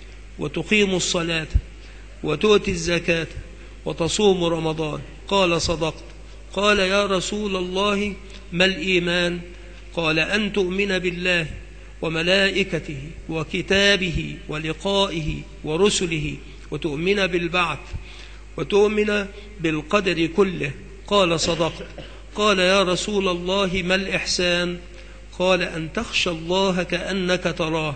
وتقيم الصلاة، وتؤتي الزكاة، وتصوم رمضان. قال صدقت. قال يا رسول الله ما الإيمان؟ قال أن تؤمن بالله وملائكته وكتابه ولقائه ورسله، وتؤمن بالبعث، وتؤمن بالقدر كله. قال صدقت. قال يا رسول الله ما الإحسان؟ قال أن تخشى الله كأنك تراه،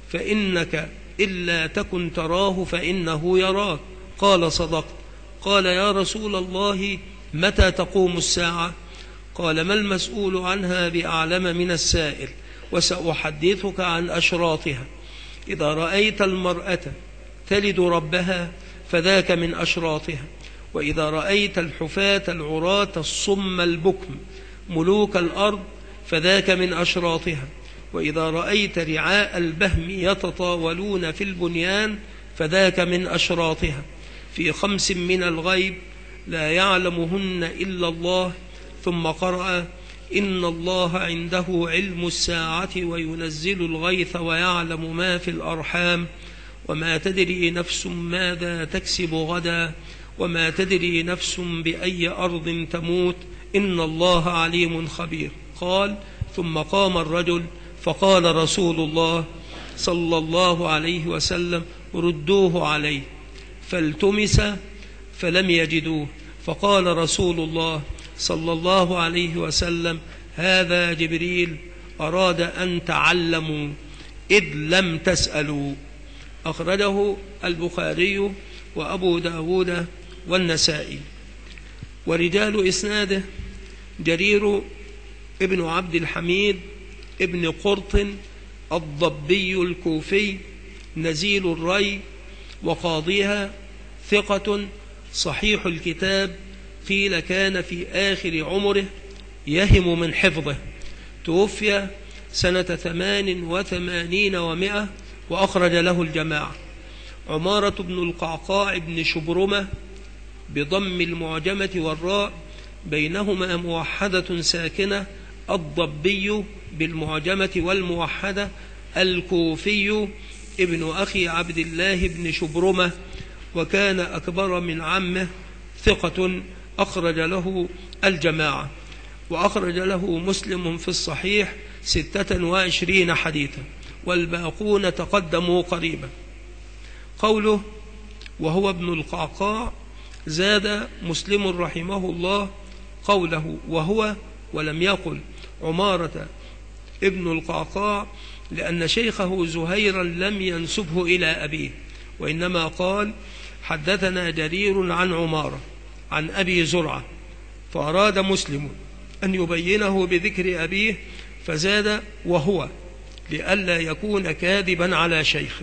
فإنك إلا تكن تراه فإنه يراك. قال صدقت. قال يا رسول الله متى تقوم الساعة؟ قال ما المسؤول عنها بأعلم من السائل، وسأحدثك عن أشراطها. إذا رأيت المرأة تلد ربها فذاك من أشراطها، وإذا رأيت الحفاة العراة الصم البكم ملوك الأرض فذاك من أشراطها، وإذا رأيت رعاء البهم يتطاولون في البنيان فذاك من أشراطها. في 5 من الغيب لا يعلمهن إلا الله. ثم قرأ إن الله عنده علم الساعة وينزل الغيث ويعلم ما في الأرحام، وما تدري نفس ماذا تكسب غدا، وما تدري نفس بأي أرض تموت، إن الله عليم خبير. قال ثم قام الرجل فقال رسول الله صلى الله عليه وسلم ردوه عليه، فالتمس فلم يجدوه، فقال رسول الله صلى الله عليه وسلم هذا جبريل أراد أن تعلموا إذ لم تسألوا. أخرجه البخاري وأبو داود والنسائي. ورجال إسناده جرير ابن عبد الحميد ابن قرط الضبي الكوفي نزيل الري وقاضيها، ثقة صحيح الكتاب، قيل كان في آخر عمره يهم من حفظه، توفي سنة 88 و100 وأخرج له الجماعة. عمارة بن القعقاع بن شبرمة بضم المعجمة والراء بينهما موحدة ساكنة، الضبي بالمعجمة والموحدة، الكوفي ابن أخي عبد الله بن شبرمة، وكان أكبر من عمه، ثقة أخرج له الجماعة، وأخرج له مسلم في الصحيح 26 حديثا، والباقون تقدموا قريبا. قوله وهو ابن القعقاع، زاد مسلم رحمه الله قوله وهو، ولم يقل عمارة ابن القعقاع، لأن شيخه زهيرا لم ينسبه إلى أبيه، وإنما قال حدثنا جرير عن عمارة عن أبي زرعة، فأراد مسلم أن يبينه بذكر أبيه فزاد وهو لئلا يكون كاذبا على شيخه.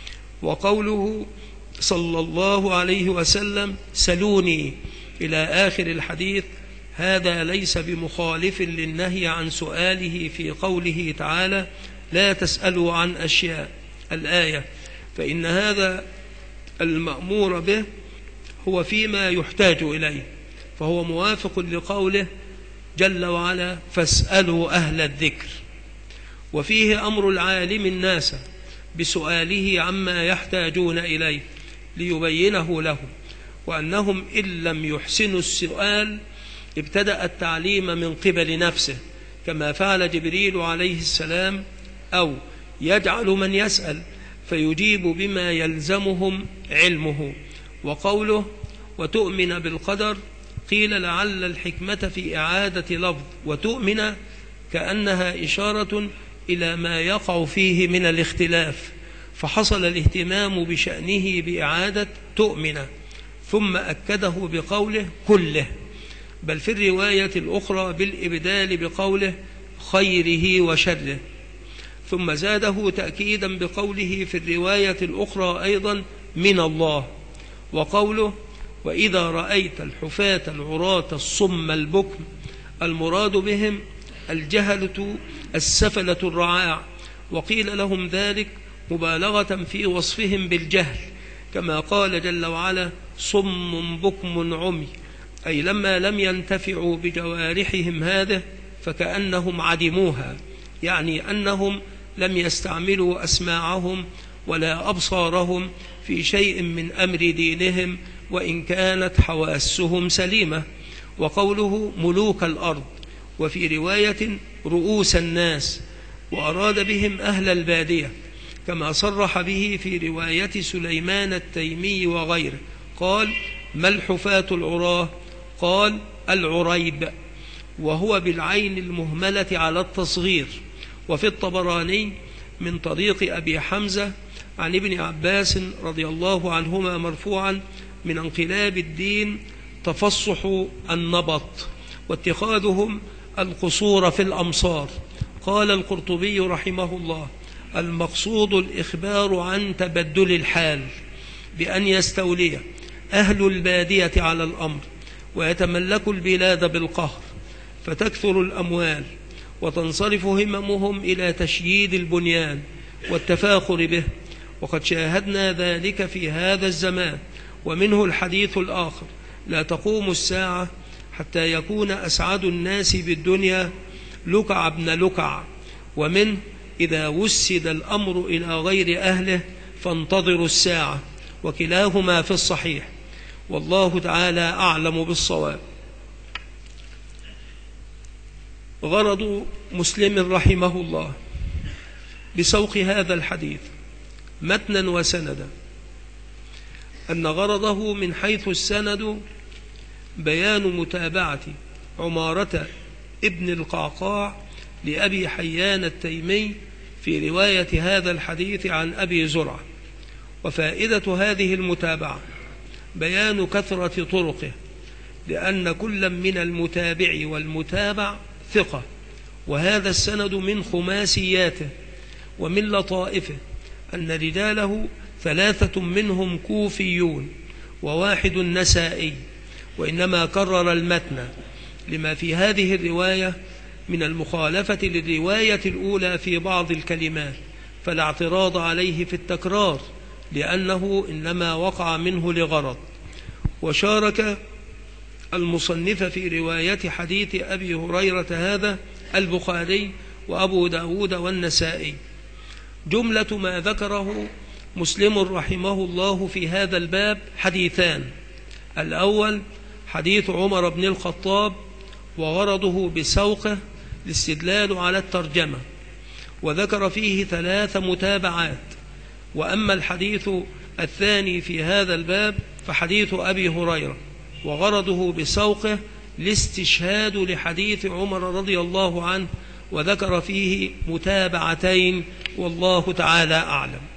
وقوله صلى الله عليه وسلم سلوني إلى آخر الحديث، هذا ليس بمخالف للنهي عن سؤاله في قوله تعالى لا تسألوا عن أشياء الآية، فإن هذا المأمور به هو فيما يحتاج إليه، فهو موافق لقوله جل وعلا فاسألوا أهل الذكر. وفيه أمر العالم الناس بسؤاله عما يحتاجون إليه ليبينه لهم، وأنهم إن لم يحسنوا السؤال ابتدأ التعليم من قبل نفسه كما فعل جبريل عليه السلام، أو يجعل من يسأل فيجيب بما يلزمهم علمه. وقوله وتؤمن بالقدر، قيل لعل الحكمة في إعادة لفظ وتؤمن كأنها إشارة إلى ما يقع فيه من الاختلاف، فحصل الاهتمام بشأنه بإعادة تؤمن، ثم أكده بقوله كله، بل في الرواية الأخرى بالإبدال بقوله خيره وشره، ثم زاده تأكيدا بقوله في الرواية الأخرى أيضا من الله. وقوله وإذا رأيت الحفاة العراة الصم البكم، المراد بهم الجهلة السفلة الرعاع، وقيل لهم ذلك مبالغة في وصفهم بالجهل، كما قال جل وعلا صم بكم عمي، أي لما لم ينتفعوا بجوارحهم هذه فكأنهم عدموها، يعني أنهم لم يستعملوا أسماعهم ولا أبصارهم في شيء من أمر دينهم، وإن كانت حواسهم سليمة. وقوله ملوك الأرض، وفي رواية رؤوس الناس، وأراد بهم أهل البادية، كما صرح به في رواية سليمان التيمي وغيره، قال ما الحفاة العراه؟ قال العريب، وهو بالعين المهملة على التصغير. وفي الطبراني من طريق أبي حمزة عن ابن عباس رضي الله عنهما مرفوعا من انقلاب الدين تفصح النبط واتخاذهم القصور في الأمصار. قال القرطبي رحمه الله المقصود الإخبار عن تبدل الحال، بأن يستولي أهل البادية على الأمر ويتملكوا البلاد بالقهر، فتكثر الأموال وتنصرف هممهم إلى تشييد البنيان والتفاخر به، وقد شاهدنا ذلك في هذا الزمان. ومنه الحديث الآخر لا تقوم الساعة حتى يكون أسعد الناس بالدنيا لكع ابن لكع، ومنه إذا وسد الأمر إلى غير أهله فانتظروا الساعة، وكلاهما في الصحيح، والله تعالى أعلم بالصواب. غرض مسلم رحمه الله بسوق هذا الحديث متنا وسندا أن غرضه من حيث السند بيان متابعة عمارة ابن القعقاع لأبي حيان التيمي في رواية هذا الحديث عن أبي زرعة. وفائدة هذه المتابعة بيان كثرة طرقه، لأن كل من المتابع والمتابع ثقة، وهذا السند من خماسياته، ومن لطائفه أن رجاله 3 منهم كوفيون و1 نسائي، وإنما كرر المتن لما في هذه الرواية من المخالفة للرواية الأولى في بعض الكلمات، فلا اعتراض عليه في التكرار لأنه إنما وقع منه لغرض. وشارك المصنف في رواية حديث أبي هريرة هذا البخاري وأبو داود والنسائي. جملة ما ذكره مسلم رحمه الله في هذا الباب حديثان: الأول حديث عمر بن الخطاب وغرضه بسوقه الاستدلال على الترجمة، وذكر فيه 3 متابعات. وأما الحديث الثاني في هذا الباب فحديث أبي هريرة وغرضه بسوقه الاستشهاد لحديث عمر رضي الله عنه، وذكر فيه متابعتين، والله تعالى أعلم.